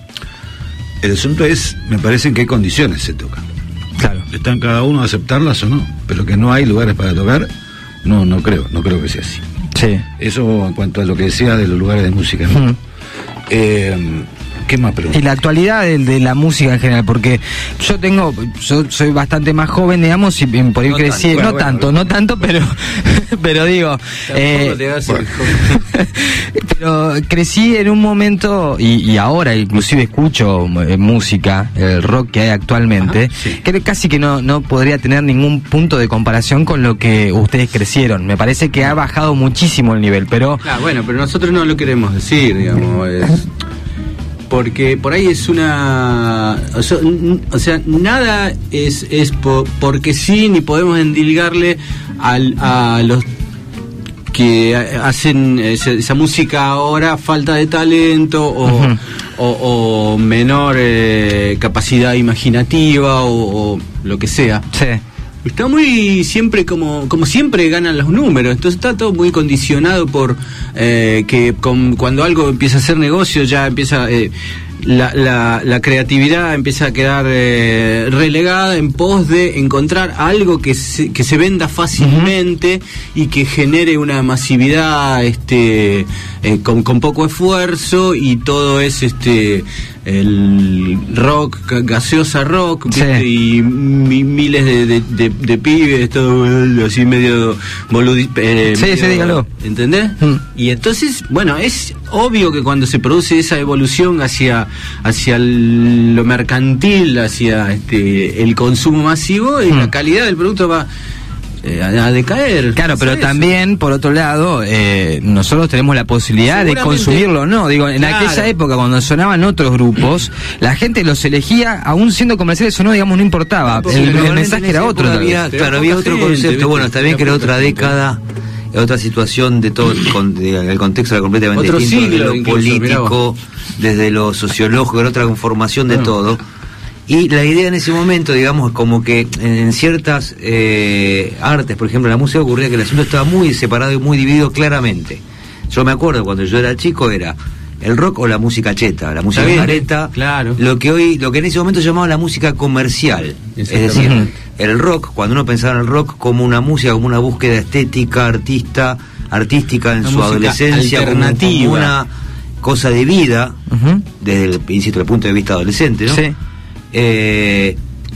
El asunto es, me parece, en qué condiciones se toca. Claro. Están cada uno a aceptarlas o no, pero que no hay lugares para tocar, no, no creo, no creo que sea así. Sí. Eso en cuanto a lo que decía de los lugares de música, ¿no? Mm. Eh, ¿Qué más preguntas? Y la actualidad de, de la música en general, porque yo tengo, yo soy bastante más joven, digamos, y por ahí no crecí, tanto, no, bueno, tanto, bueno. no tanto, pero pero digo, eh, bueno. pero crecí en un momento, y, y ahora inclusive escucho eh, música, el rock que hay actualmente, ajá, sí. que casi que no, no podría tener ningún punto de comparación con lo que ustedes crecieron. Me parece que ha bajado muchísimo el nivel, pero... Claro, bueno, pero nosotros no lo queremos decir, digamos, es... porque por ahí es una, o sea, o sea nada es es po, porque sí, ni podemos endilgarle al, a los que hacen esa, esa música ahora falta de talento o, uh-huh. o, o menor eh, capacidad imaginativa o, o lo que sea. Sí. Está muy siempre como como siempre ganan los números, entonces está todo muy condicionado por eh, que con, cuando algo empieza a ser negocio ya empieza eh, la, la, la creatividad empieza a quedar eh, relegada en pos de encontrar algo que se, que se venda fácilmente uh-huh. y que genere una masividad este eh, con, con poco esfuerzo, y todo es este el rock, gaseosa rock, sí. y mi, miles de, de, de, de pibes, todo así medio boludi, eh, sí, sí, dígalo. ¿Entendés? Mm. Y entonces, bueno, es obvio que cuando se produce esa evolución hacia hacia el, lo mercantil, hacia este el consumo masivo, mm. la calidad del producto va Eh, a, a decaer. Claro, pero eso? también, por otro lado, eh, nosotros tenemos la posibilidad de consumirlo, ¿no? Digo, en claro. aquella época, cuando sonaban otros grupos, la gente los elegía, aún siendo comerciales o no, digamos, no importaba. No, el, el mensaje era otro. Había, claro, había otro gente, concepto. ¿Viste? Bueno, está bien que era otra década, otra situación de todo, con, de, el contexto era completamente otro distinto, siglo, desde lo incluso, político, desde lo sociológico, era otra conformación de bueno. todo. Y la idea en ese momento, digamos, como que en ciertas eh, artes, por ejemplo, la música, ocurría que el asunto estaba muy separado y muy dividido claramente. Yo me acuerdo cuando yo era chico era el rock o la música cheta, la música careta, claro. lo que hoy, lo que en ese momento llamaba la música comercial. Es decir, el rock, cuando uno pensaba en el rock como una música, como una búsqueda estética, artista, artística en la su adolescencia, como, como una cosa de vida, uh-huh. desde el, insisto, el punto de vista adolescente, ¿no? Sí. Eh,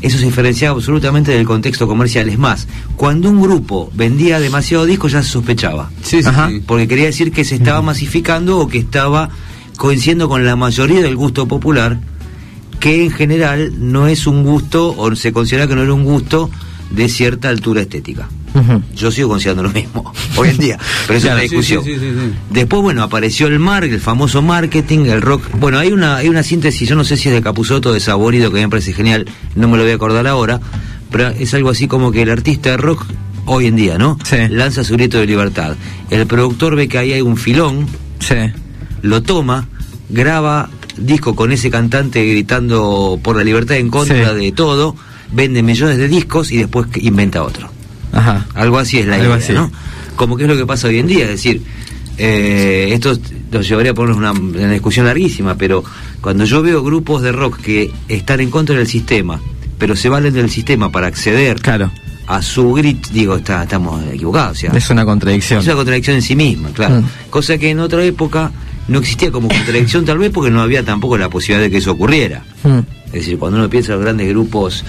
eso se diferenciaba absolutamente del contexto comercial. Es más, cuando un grupo vendía demasiado disco ya se sospechaba. Sí, sí, sí. Porque quería decir que se estaba masificando o que estaba coincidiendo con la mayoría del gusto popular, que en general no es un gusto, o se considera que no era un gusto de cierta altura estética. Uh-huh. Yo sigo considerando lo mismo hoy en día, pero eso claro, es una discusión. Sí, sí, sí, sí. Después, bueno, apareció el mar, el famoso marketing, el rock. Bueno, hay una hay una síntesis, yo no sé si es de Capusotto o de Saborido, que a mí me parece genial, no me lo voy a acordar ahora, pero es algo así como que el artista de rock hoy en día, ¿no? Sí. Lanza su grito de libertad. El productor ve que ahí hay un filón, sí. Lo toma, graba disco con ese cantante gritando por la libertad en contra sí. de todo, vende millones de discos y después inventa otro. Ajá. Algo así es la Algo idea, así. ¿no? Como que es lo que pasa hoy en día, es decir, eh, esto nos llevaría a ponernos una, una discusión larguísima, pero cuando yo veo grupos de rock que están en contra del sistema, pero se valen del sistema para acceder claro. a su grito, digo, está, estamos equivocados. O sea, es una contradicción. Es una contradicción en sí misma, claro. Mm. Cosa que en otra época no existía como contradicción, tal vez porque no había tampoco la posibilidad de que eso ocurriera. Mm. Es decir, cuando uno piensa en los grandes grupos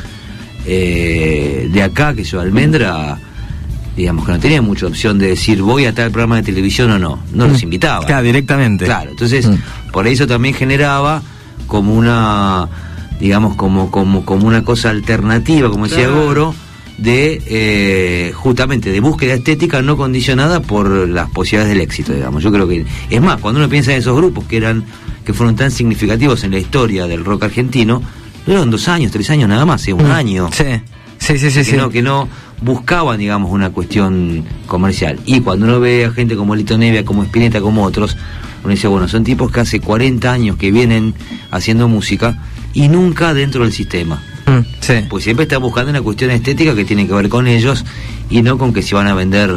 eh, de acá, que yo, Almendra, digamos que no tenía mucha opción de decir voy a tal programa de televisión o no, no mm. los invitaba. Claro, directamente. Claro, entonces, mm. por eso también generaba como una, digamos, como, como, como una cosa alternativa, como decía claro. Goro, de eh, justamente de búsqueda estética no condicionada por las posibilidades del éxito, digamos. Yo creo que es más, cuando uno piensa en esos grupos que eran que fueron tan significativos en la historia del rock argentino, eran dos años, tres años nada más, ¿eh? un mm. año. Sí, sí, sí, sí. Que, sí. No, que no buscaban, digamos, una cuestión comercial. Y cuando uno ve a gente como Lito Nevia, como Spinetta, como otros, uno dice, bueno, son tipos que hace cuarenta años que vienen haciendo música y nunca dentro del sistema. Mm, sí. Pues siempre están buscando una cuestión estética que tiene que ver con ellos y no con que se van a vender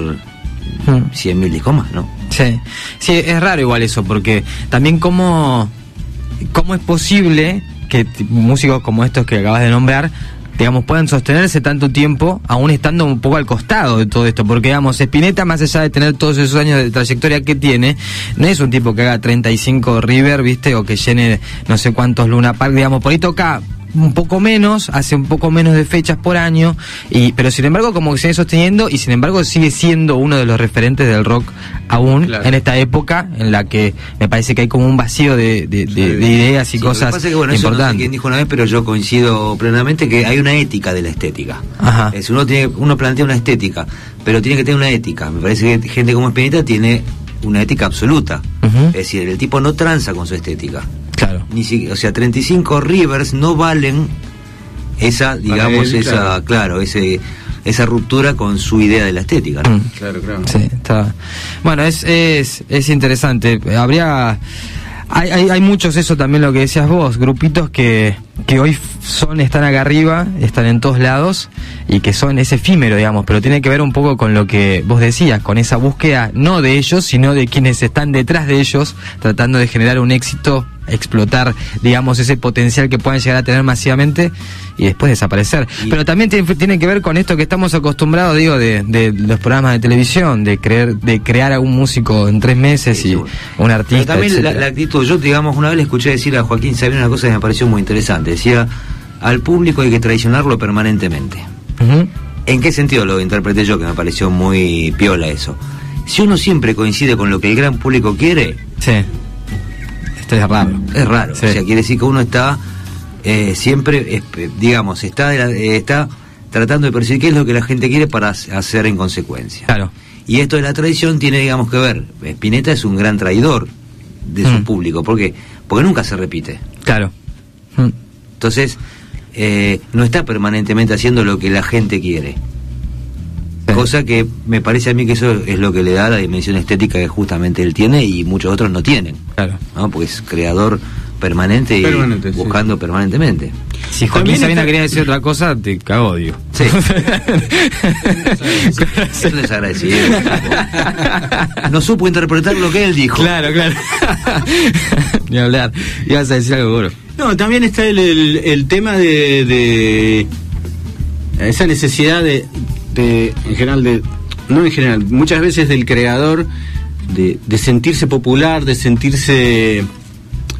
mm. cien mil discos más, ¿no? Sí, sí, es raro igual eso, porque también cómo, cómo es posible que músicos como estos que acabas de nombrar, digamos, puedan sostenerse tanto tiempo, aún estando un poco al costado de todo esto, porque, digamos, Spinetta, más allá de tener todos esos años de trayectoria que tiene, no es un tipo que haga treinta y cinco River, ¿viste? O que llene no sé cuántos Luna Park, digamos, por ahí toca un poco menos, hace un poco menos de fechas por año, y pero sin embargo como que sigue sosteniendo y sin embargo sigue siendo uno de los referentes del rock aún claro. en esta época en la que me parece que hay como un vacío de, de, de, sí. de ideas y sí, cosas pasa que, bueno, importantes. Eso no sé quién dijo una vez, pero yo coincido plenamente que hay una ética de la estética. Ajá. Es, uno, tiene, uno plantea una estética, pero tiene que tener una ética. Me parece que gente como Spinetta tiene una ética absoluta. Uh-huh. Es decir, el tipo no tranza con su estética. Claro. Ni si, o sea, treinta y cinco Rivers no valen esa, digamos, él, esa, claro, claro ese, esa ruptura con su idea de la estética, ¿no? Mm. Claro, claro. Sí, está. Bueno, es, es, es interesante. Habría, hay, hay, hay muchos, eso también lo que decías vos, grupitos que, que hoy son, están acá arriba, están en todos lados y que son, es efímero, digamos, pero tiene que ver un poco con lo que vos decías, con esa búsqueda no de ellos, sino de quienes están detrás de ellos, tratando de generar un éxito, explotar, digamos, ese potencial que puedan llegar a tener masivamente y después desaparecer. Y pero también tiene, tiene que ver con esto que estamos acostumbrados, digo, de, de los programas de televisión, de creer, de crear a un músico en tres meses sí, y sí, un artista. Pero también la, la actitud, yo digamos, una vez le escuché decir a Joaquín Sabina una cosa que me pareció muy interesante, decía, al público hay que traicionarlo permanentemente. Uh-huh. ¿En qué sentido lo interpreté yo, que me pareció muy piola eso? Si uno siempre coincide con lo que el gran público quiere, sí. Esto es raro. Es raro, sí. O sea, quiere decir que uno está eh, siempre, eh, digamos, está, eh, está tratando de percibir qué es lo que la gente quiere para hacer en consecuencia. Claro. Y esto de la traición tiene, digamos, que ver. Spinetta es un gran traidor de mm. su público. ¿Por qué? Porque nunca se repite. Claro. Mm. Entonces, eh, no está permanentemente haciendo lo que la gente quiere. Sí. Cosa que me parece a mí que eso es lo que le da la dimensión estética que justamente él tiene y muchos otros no tienen. Claro. ¿No? Porque es creador permanente y Permanente, buscando sí. permanentemente. Si Joaquín Sabina quería decir otra cosa, te cago, digo. Sí. Es desagradecido. No supo interpretar lo que él dijo. Claro, claro. Ni hablar. Ibas a decir algo, Goro. No, también está el, el, el tema de, de esa necesidad de, de, en general, de no en general, muchas veces del creador de, de sentirse popular, de sentirse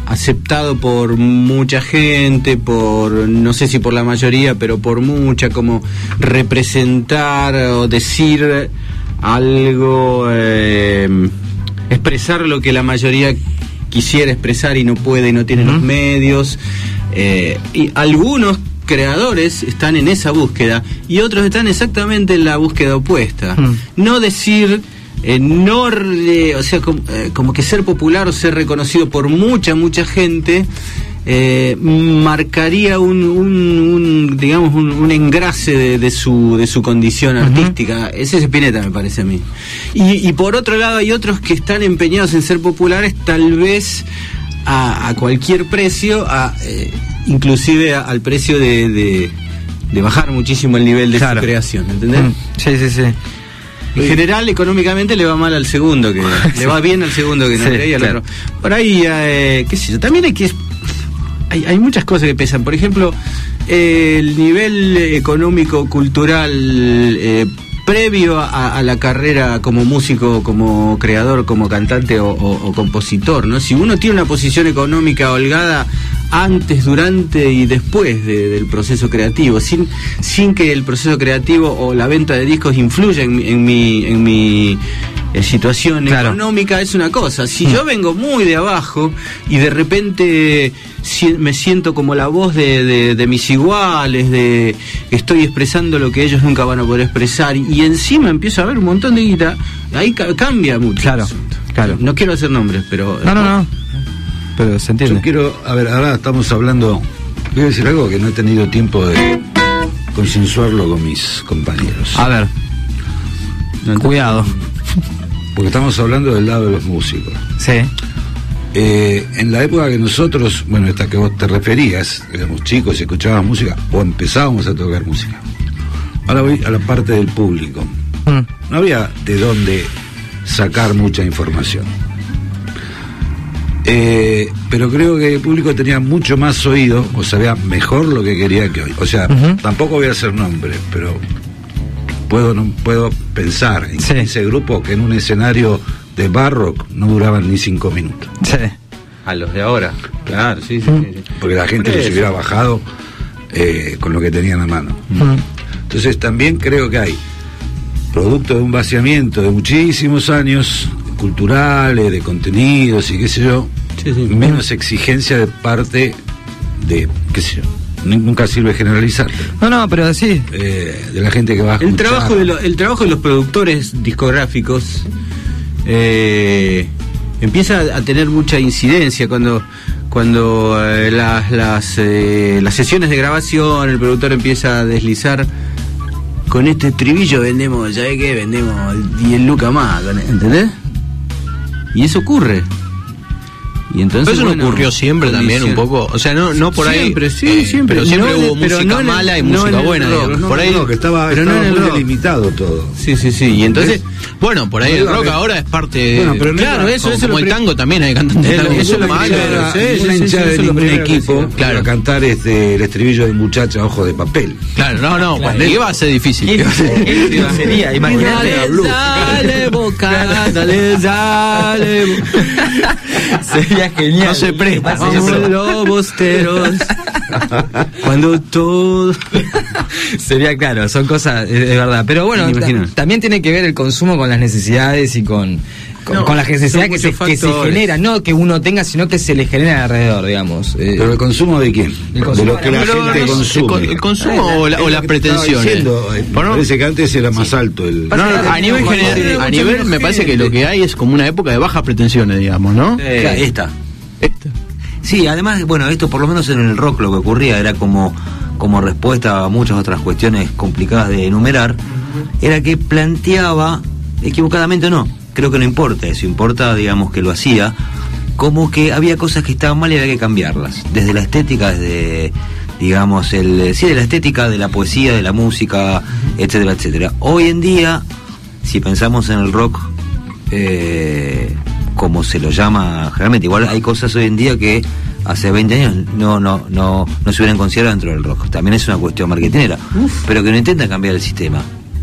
aceptado por mucha gente, por no sé si por la mayoría, pero por mucha, como representar o decir algo, eh, expresar lo que la mayoría quisiera expresar y no puede y no tiene uh-huh. los medios, eh, y algunos creadores están en esa búsqueda y otros están exactamente en la búsqueda opuesta. Uh-huh. No decir Eh, no, eh, o sea, como, eh, como que ser popular o ser reconocido por mucha, mucha gente eh, marcaría un, un, un digamos, un, un engrase de, de su de su condición artística. Uh-huh. Ese es Spinetta, me parece a mí. Y, y por otro lado hay otros que están empeñados en ser populares, tal vez a, a cualquier precio, a, eh, inclusive a, al precio de, de, de bajar muchísimo el nivel de claro. su creación, ¿entendés? Uh-huh. Sí, sí, sí. En general, económicamente le va mal al segundo, que sí. le va bien al segundo que no sí, y al claro. otro. Por ahí, eh, qué sé yo, también hay que hay, hay muchas cosas que pesan. Por ejemplo, eh, el nivel económico, cultural eh, previo a, a la carrera como músico, como creador, como cantante o, o, o compositor, ¿no? Si uno tiene una posición económica holgada antes, durante y después de, del proceso creativo, sin sin que el proceso creativo o la venta de discos influya en, en mi en mi eh, situación claro. económica, es una cosa. Si mm. yo vengo muy de abajo y de repente si, me siento como la voz de, de, de mis iguales, de estoy expresando lo que ellos nunca van a poder expresar, y, y encima empiezo a ver un montón de guita, ahí ca- cambia mucho. Claro, claro. No quiero hacer nombres, pero no, no, no. Pero se entiende. Yo quiero, a ver, ahora estamos hablando, voy a decir algo que no he tenido tiempo de consensuarlo con mis compañeros. A ver, no, cuidado. Porque estamos hablando del lado de los músicos. Sí. Eh, en la época que nosotros, bueno, esta que vos te referías, éramos chicos y escuchábamos música, o empezábamos a tocar música. Ahora voy a la parte del público. Mm. No había de dónde sacar mucha información. Eh, pero creo que el público tenía mucho más oído, o sabía mejor lo que quería que hoy. O sea, uh-huh. tampoco voy a hacer nombres, pero puedo no puedo pensar en sí. ese grupo que en un escenario de barrock no duraban ni cinco minutos. Sí. A los de ahora, claro, sí, sí, uh-huh. sí, sí. Porque la gente los hubiera bajado eh, con lo que tenían a mano. Uh-huh. Entonces también creo que hay, producto de un vaciamiento de muchísimos años, culturales, de contenidos y qué sé yo, sí, sí. menos exigencia de parte de, qué sé yo, nunca sirve generalizar. No, no, pero sí. Eh, de la gente que va a escuchar. El trabajo de, lo, el trabajo de los productores discográficos eh, empieza a tener mucha incidencia cuando cuando eh, las las, eh, las sesiones de grabación, el productor empieza a deslizar con este estribillo vendemos, ¿sabes qué? Vendemos diez lucas más, ¿entendés? Y eso ocurre. Y entonces, pero eso bueno, no ocurrió siempre también un poco, o sea, no no por ahí, siempre, sí, eh, siempre, pero siempre no hubo el, pero música no mala el, y no música buena, rock, digamos. No, por ahí no, que estaba, pero estaba no muy rock. delimitado todo. Sí, sí, sí, y entonces, bueno, por ahí el rock ahora es parte, bueno, pero no claro, era, eso, como, eso como el tango también hay cantantes eso, que eso son malos, una hinchada de ningún equipo claro. para cantar este el estribillo de Muchacha Ojo de Papel. Claro, no, no, claro. pues iba a ser difícil. Sería, imagínate. Dale, boca, dale, dale. Sería genial. No se presta. Vamos los bosteros. Cuando todo. Sería claro, son cosas, es, es verdad. Pero bueno, ta- también tiene que ver el consumo con las necesidades y con. Con, no, con las necesidades que se, que se generan, no que uno tenga, sino que se le genera alrededor, digamos. Eh, ¿Pero el consumo de quién? El consumo de lo que la pero, gente no, consume. El, el consumo o, la, o las pretensiones. Diciendo, me bueno, parece que antes era más alto el... No, no, a nivel general, a nivel me parece que lo que hay es como una época de bajas pretensiones, digamos, ¿no? Eh, esta. Esta. Sí, además, bueno, esto por lo menos en el rock lo que ocurría era como, como respuesta a muchas otras cuestiones complicadas de enumerar, era que planteaba, equivocadamente o no, creo que no importa eso, importa, digamos, que lo hacía, como que había cosas que estaban mal y había que cambiarlas, desde la estética, desde, digamos, el sí, de la estética, de la poesía, de la música, etcétera, etcétera. Hoy en día, si pensamos en el rock, eh, como se lo llama generalmente, igual hay cosas hoy en día que hace veinte años no no no no se hubieran considerado dentro del rock. También es una cuestión marketinera, pero que no intentan cambiar el sistema.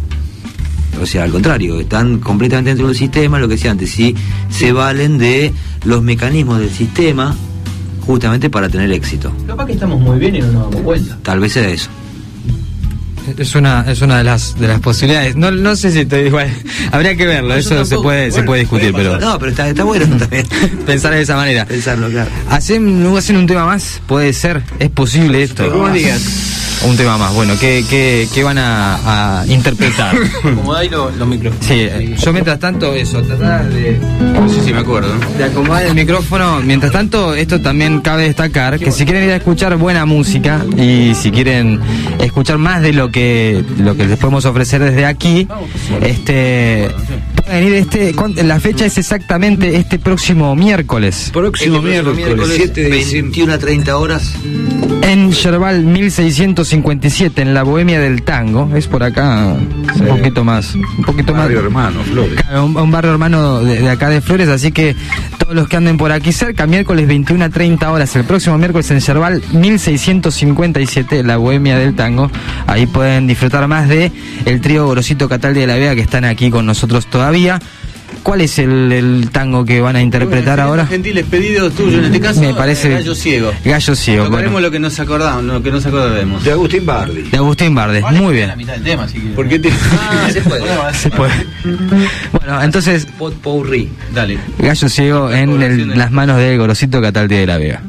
O sea, al contrario, están completamente dentro del sistema, lo que decía antes, sí, se valen de los mecanismos del sistema justamente para tener éxito. Capaz que estamos muy bien y no nos damos cuenta. Tal vez sea eso. Es una es una de las de las posibilidades. No no sé si te igual habría que verlo, no, eso tampoco, se puede bueno, se puede discutir, puede pero no, pero está está bueno también pensar de esa manera. Pensarlo, claro. Hacen hacen un tema más, puede ser, es posible esto. ¿Cómo digas? Un tema más, bueno, ¿qué, qué, qué van a, a interpretar? Acomodar los, los micrófonos. Sí, yo mientras tanto eso, tratar de... No sé si me acuerdo. De acomodar el micrófono. Mientras tanto, esto también cabe destacar, que si quieren ir a escuchar buena música y si quieren escuchar más de lo que lo que les podemos ofrecer desde aquí, este... pueden ir este... La fecha es exactamente este próximo miércoles. Próximo este miércoles, miércoles siete de diciembre. veintiuna a treinta horas. En Yerbal mil seiscientos cincuenta y siete, en la Bohemia del Tango, es por acá, sí. un poquito más, un poquito barrio más. hermano, Flores. Claro, un, un barrio hermano de, de acá de Flores, así que todos los que anden por aquí cerca, miércoles veintiuna a treinta horas, el próximo miércoles en Yerbal mil seiscientos cincuenta y siete, la Bohemia del Tango, ahí pueden disfrutar más de el trío Gorosito Cataldi de la Vega que están aquí con nosotros todavía. ¿Cuál es el, el tango que van a interpretar bueno, ahora? Gentiles pedidos tuyos, en este caso, me parece Gallo Ciego. Gallo Ciego. Tocaremos bueno. lo que nos acordamos, lo que nos acordemos. De Agustín Bardi. De Agustín Bardi, vale, muy bien. La mitad del tema, si ¿Por qué te... Ah, se puede. se puede. Bueno, entonces... Potpourri. Dale. Gallo Ciego en el, las manos de Gorosito Cataldi de la Vega.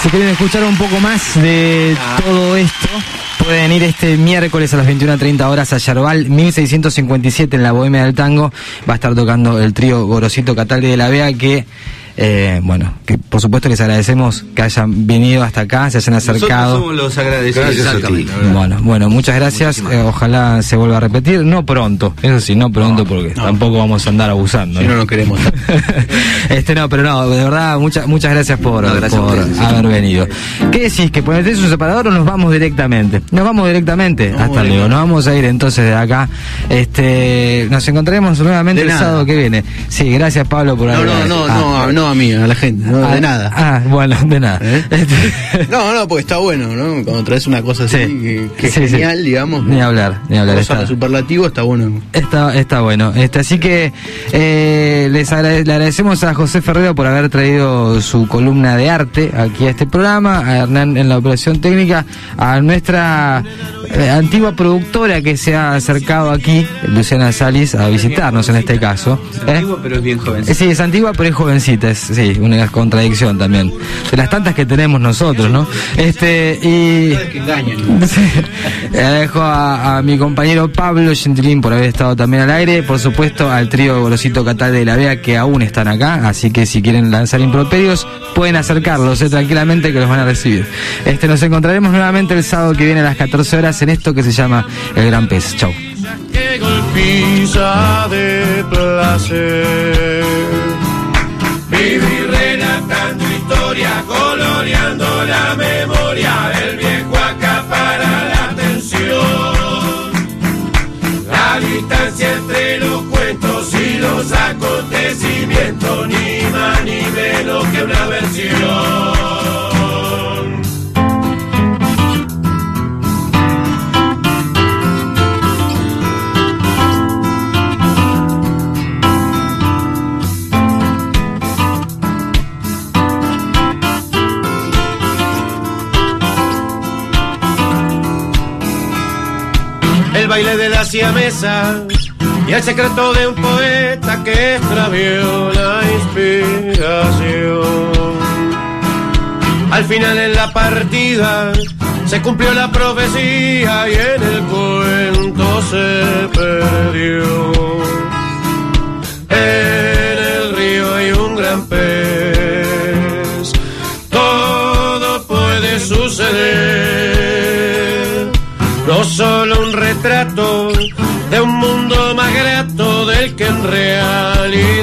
Si quieren escuchar un poco más de todo esto, pueden ir este miércoles a las veintiuna treinta horas a Yerbal mil seiscientos cincuenta y siete en la Bohemia del Tango. Va a estar tocando el trío Gorosito Cataldi de la Vega, que Eh, bueno, que por supuesto les agradecemos que hayan venido hasta acá, se hayan acercado. Nosotros somos los agradecidos. Gracias a ti. Bueno, bueno, muchas gracias. Eh, ojalá se vuelva a repetir, no pronto, eso sí, no pronto, no, porque no. tampoco vamos a andar abusando. Si no, no lo queremos. este no, pero no, de verdad, muchas muchas gracias por, no, gracias por ustedes, haber sí. venido. ¿Qué decís? ¿Que ponés un separador o nos vamos directamente? Nos vamos directamente, no, hasta luego. Nos vamos a ir entonces de acá. Este, nos encontraremos nuevamente el sábado que viene. Sí, gracias Pablo por haber. No, no, no, ah, no, no. A mí, a la gente, no, ah, de nada. Ah, bueno, de nada. ¿Eh? No, no, porque está bueno, ¿no? Cuando traes una cosa así, sí, que, que sí, es genial, sí. digamos. Ni hablar, ni hablar. Está superlativo, está bueno. Está, está bueno. Este, así que eh, les agrade- le agradecemos a José Ferrero por haber traído su columna de arte aquí a este programa, a Hernán en la operación técnica, a nuestra eh, antigua productora que se ha acercado aquí, Luciana Salis, a visitarnos en este caso. Es antigua, ¿eh? Pero es bien jovencita. Sí, es antigua, pero es jovencita. Es, sí, una contradicción también. De las tantas que tenemos nosotros, ¿no? Este, y. Que engañan. Le dejo a, a mi compañero Pablo Gentilín por haber estado también al aire. Por supuesto, al trío Gorosito Cataldi de la Vega, que aún están acá. Así que si quieren lanzar improperios, pueden acercarlos eh, tranquilamente, que los van a recibir. Este, nos encontraremos nuevamente el sábado que viene a las catorce horas en esto que se llama El Gran Pez. Chau. Que golpiza de placer. Vivir relatando historia, coloreando la memoria, el viejo acapara la atención. La distancia entre los cuentos y los acontecimientos, ni más ni menos que una versión. El baile de la siamesa y el secreto de un poeta que extravió la inspiración. Al final en la partida se cumplió la profecía y en el cuento se perdió. En el río hay un gran pez, todo puede suceder. No solo un retrato de un mundo más grato del que en realidad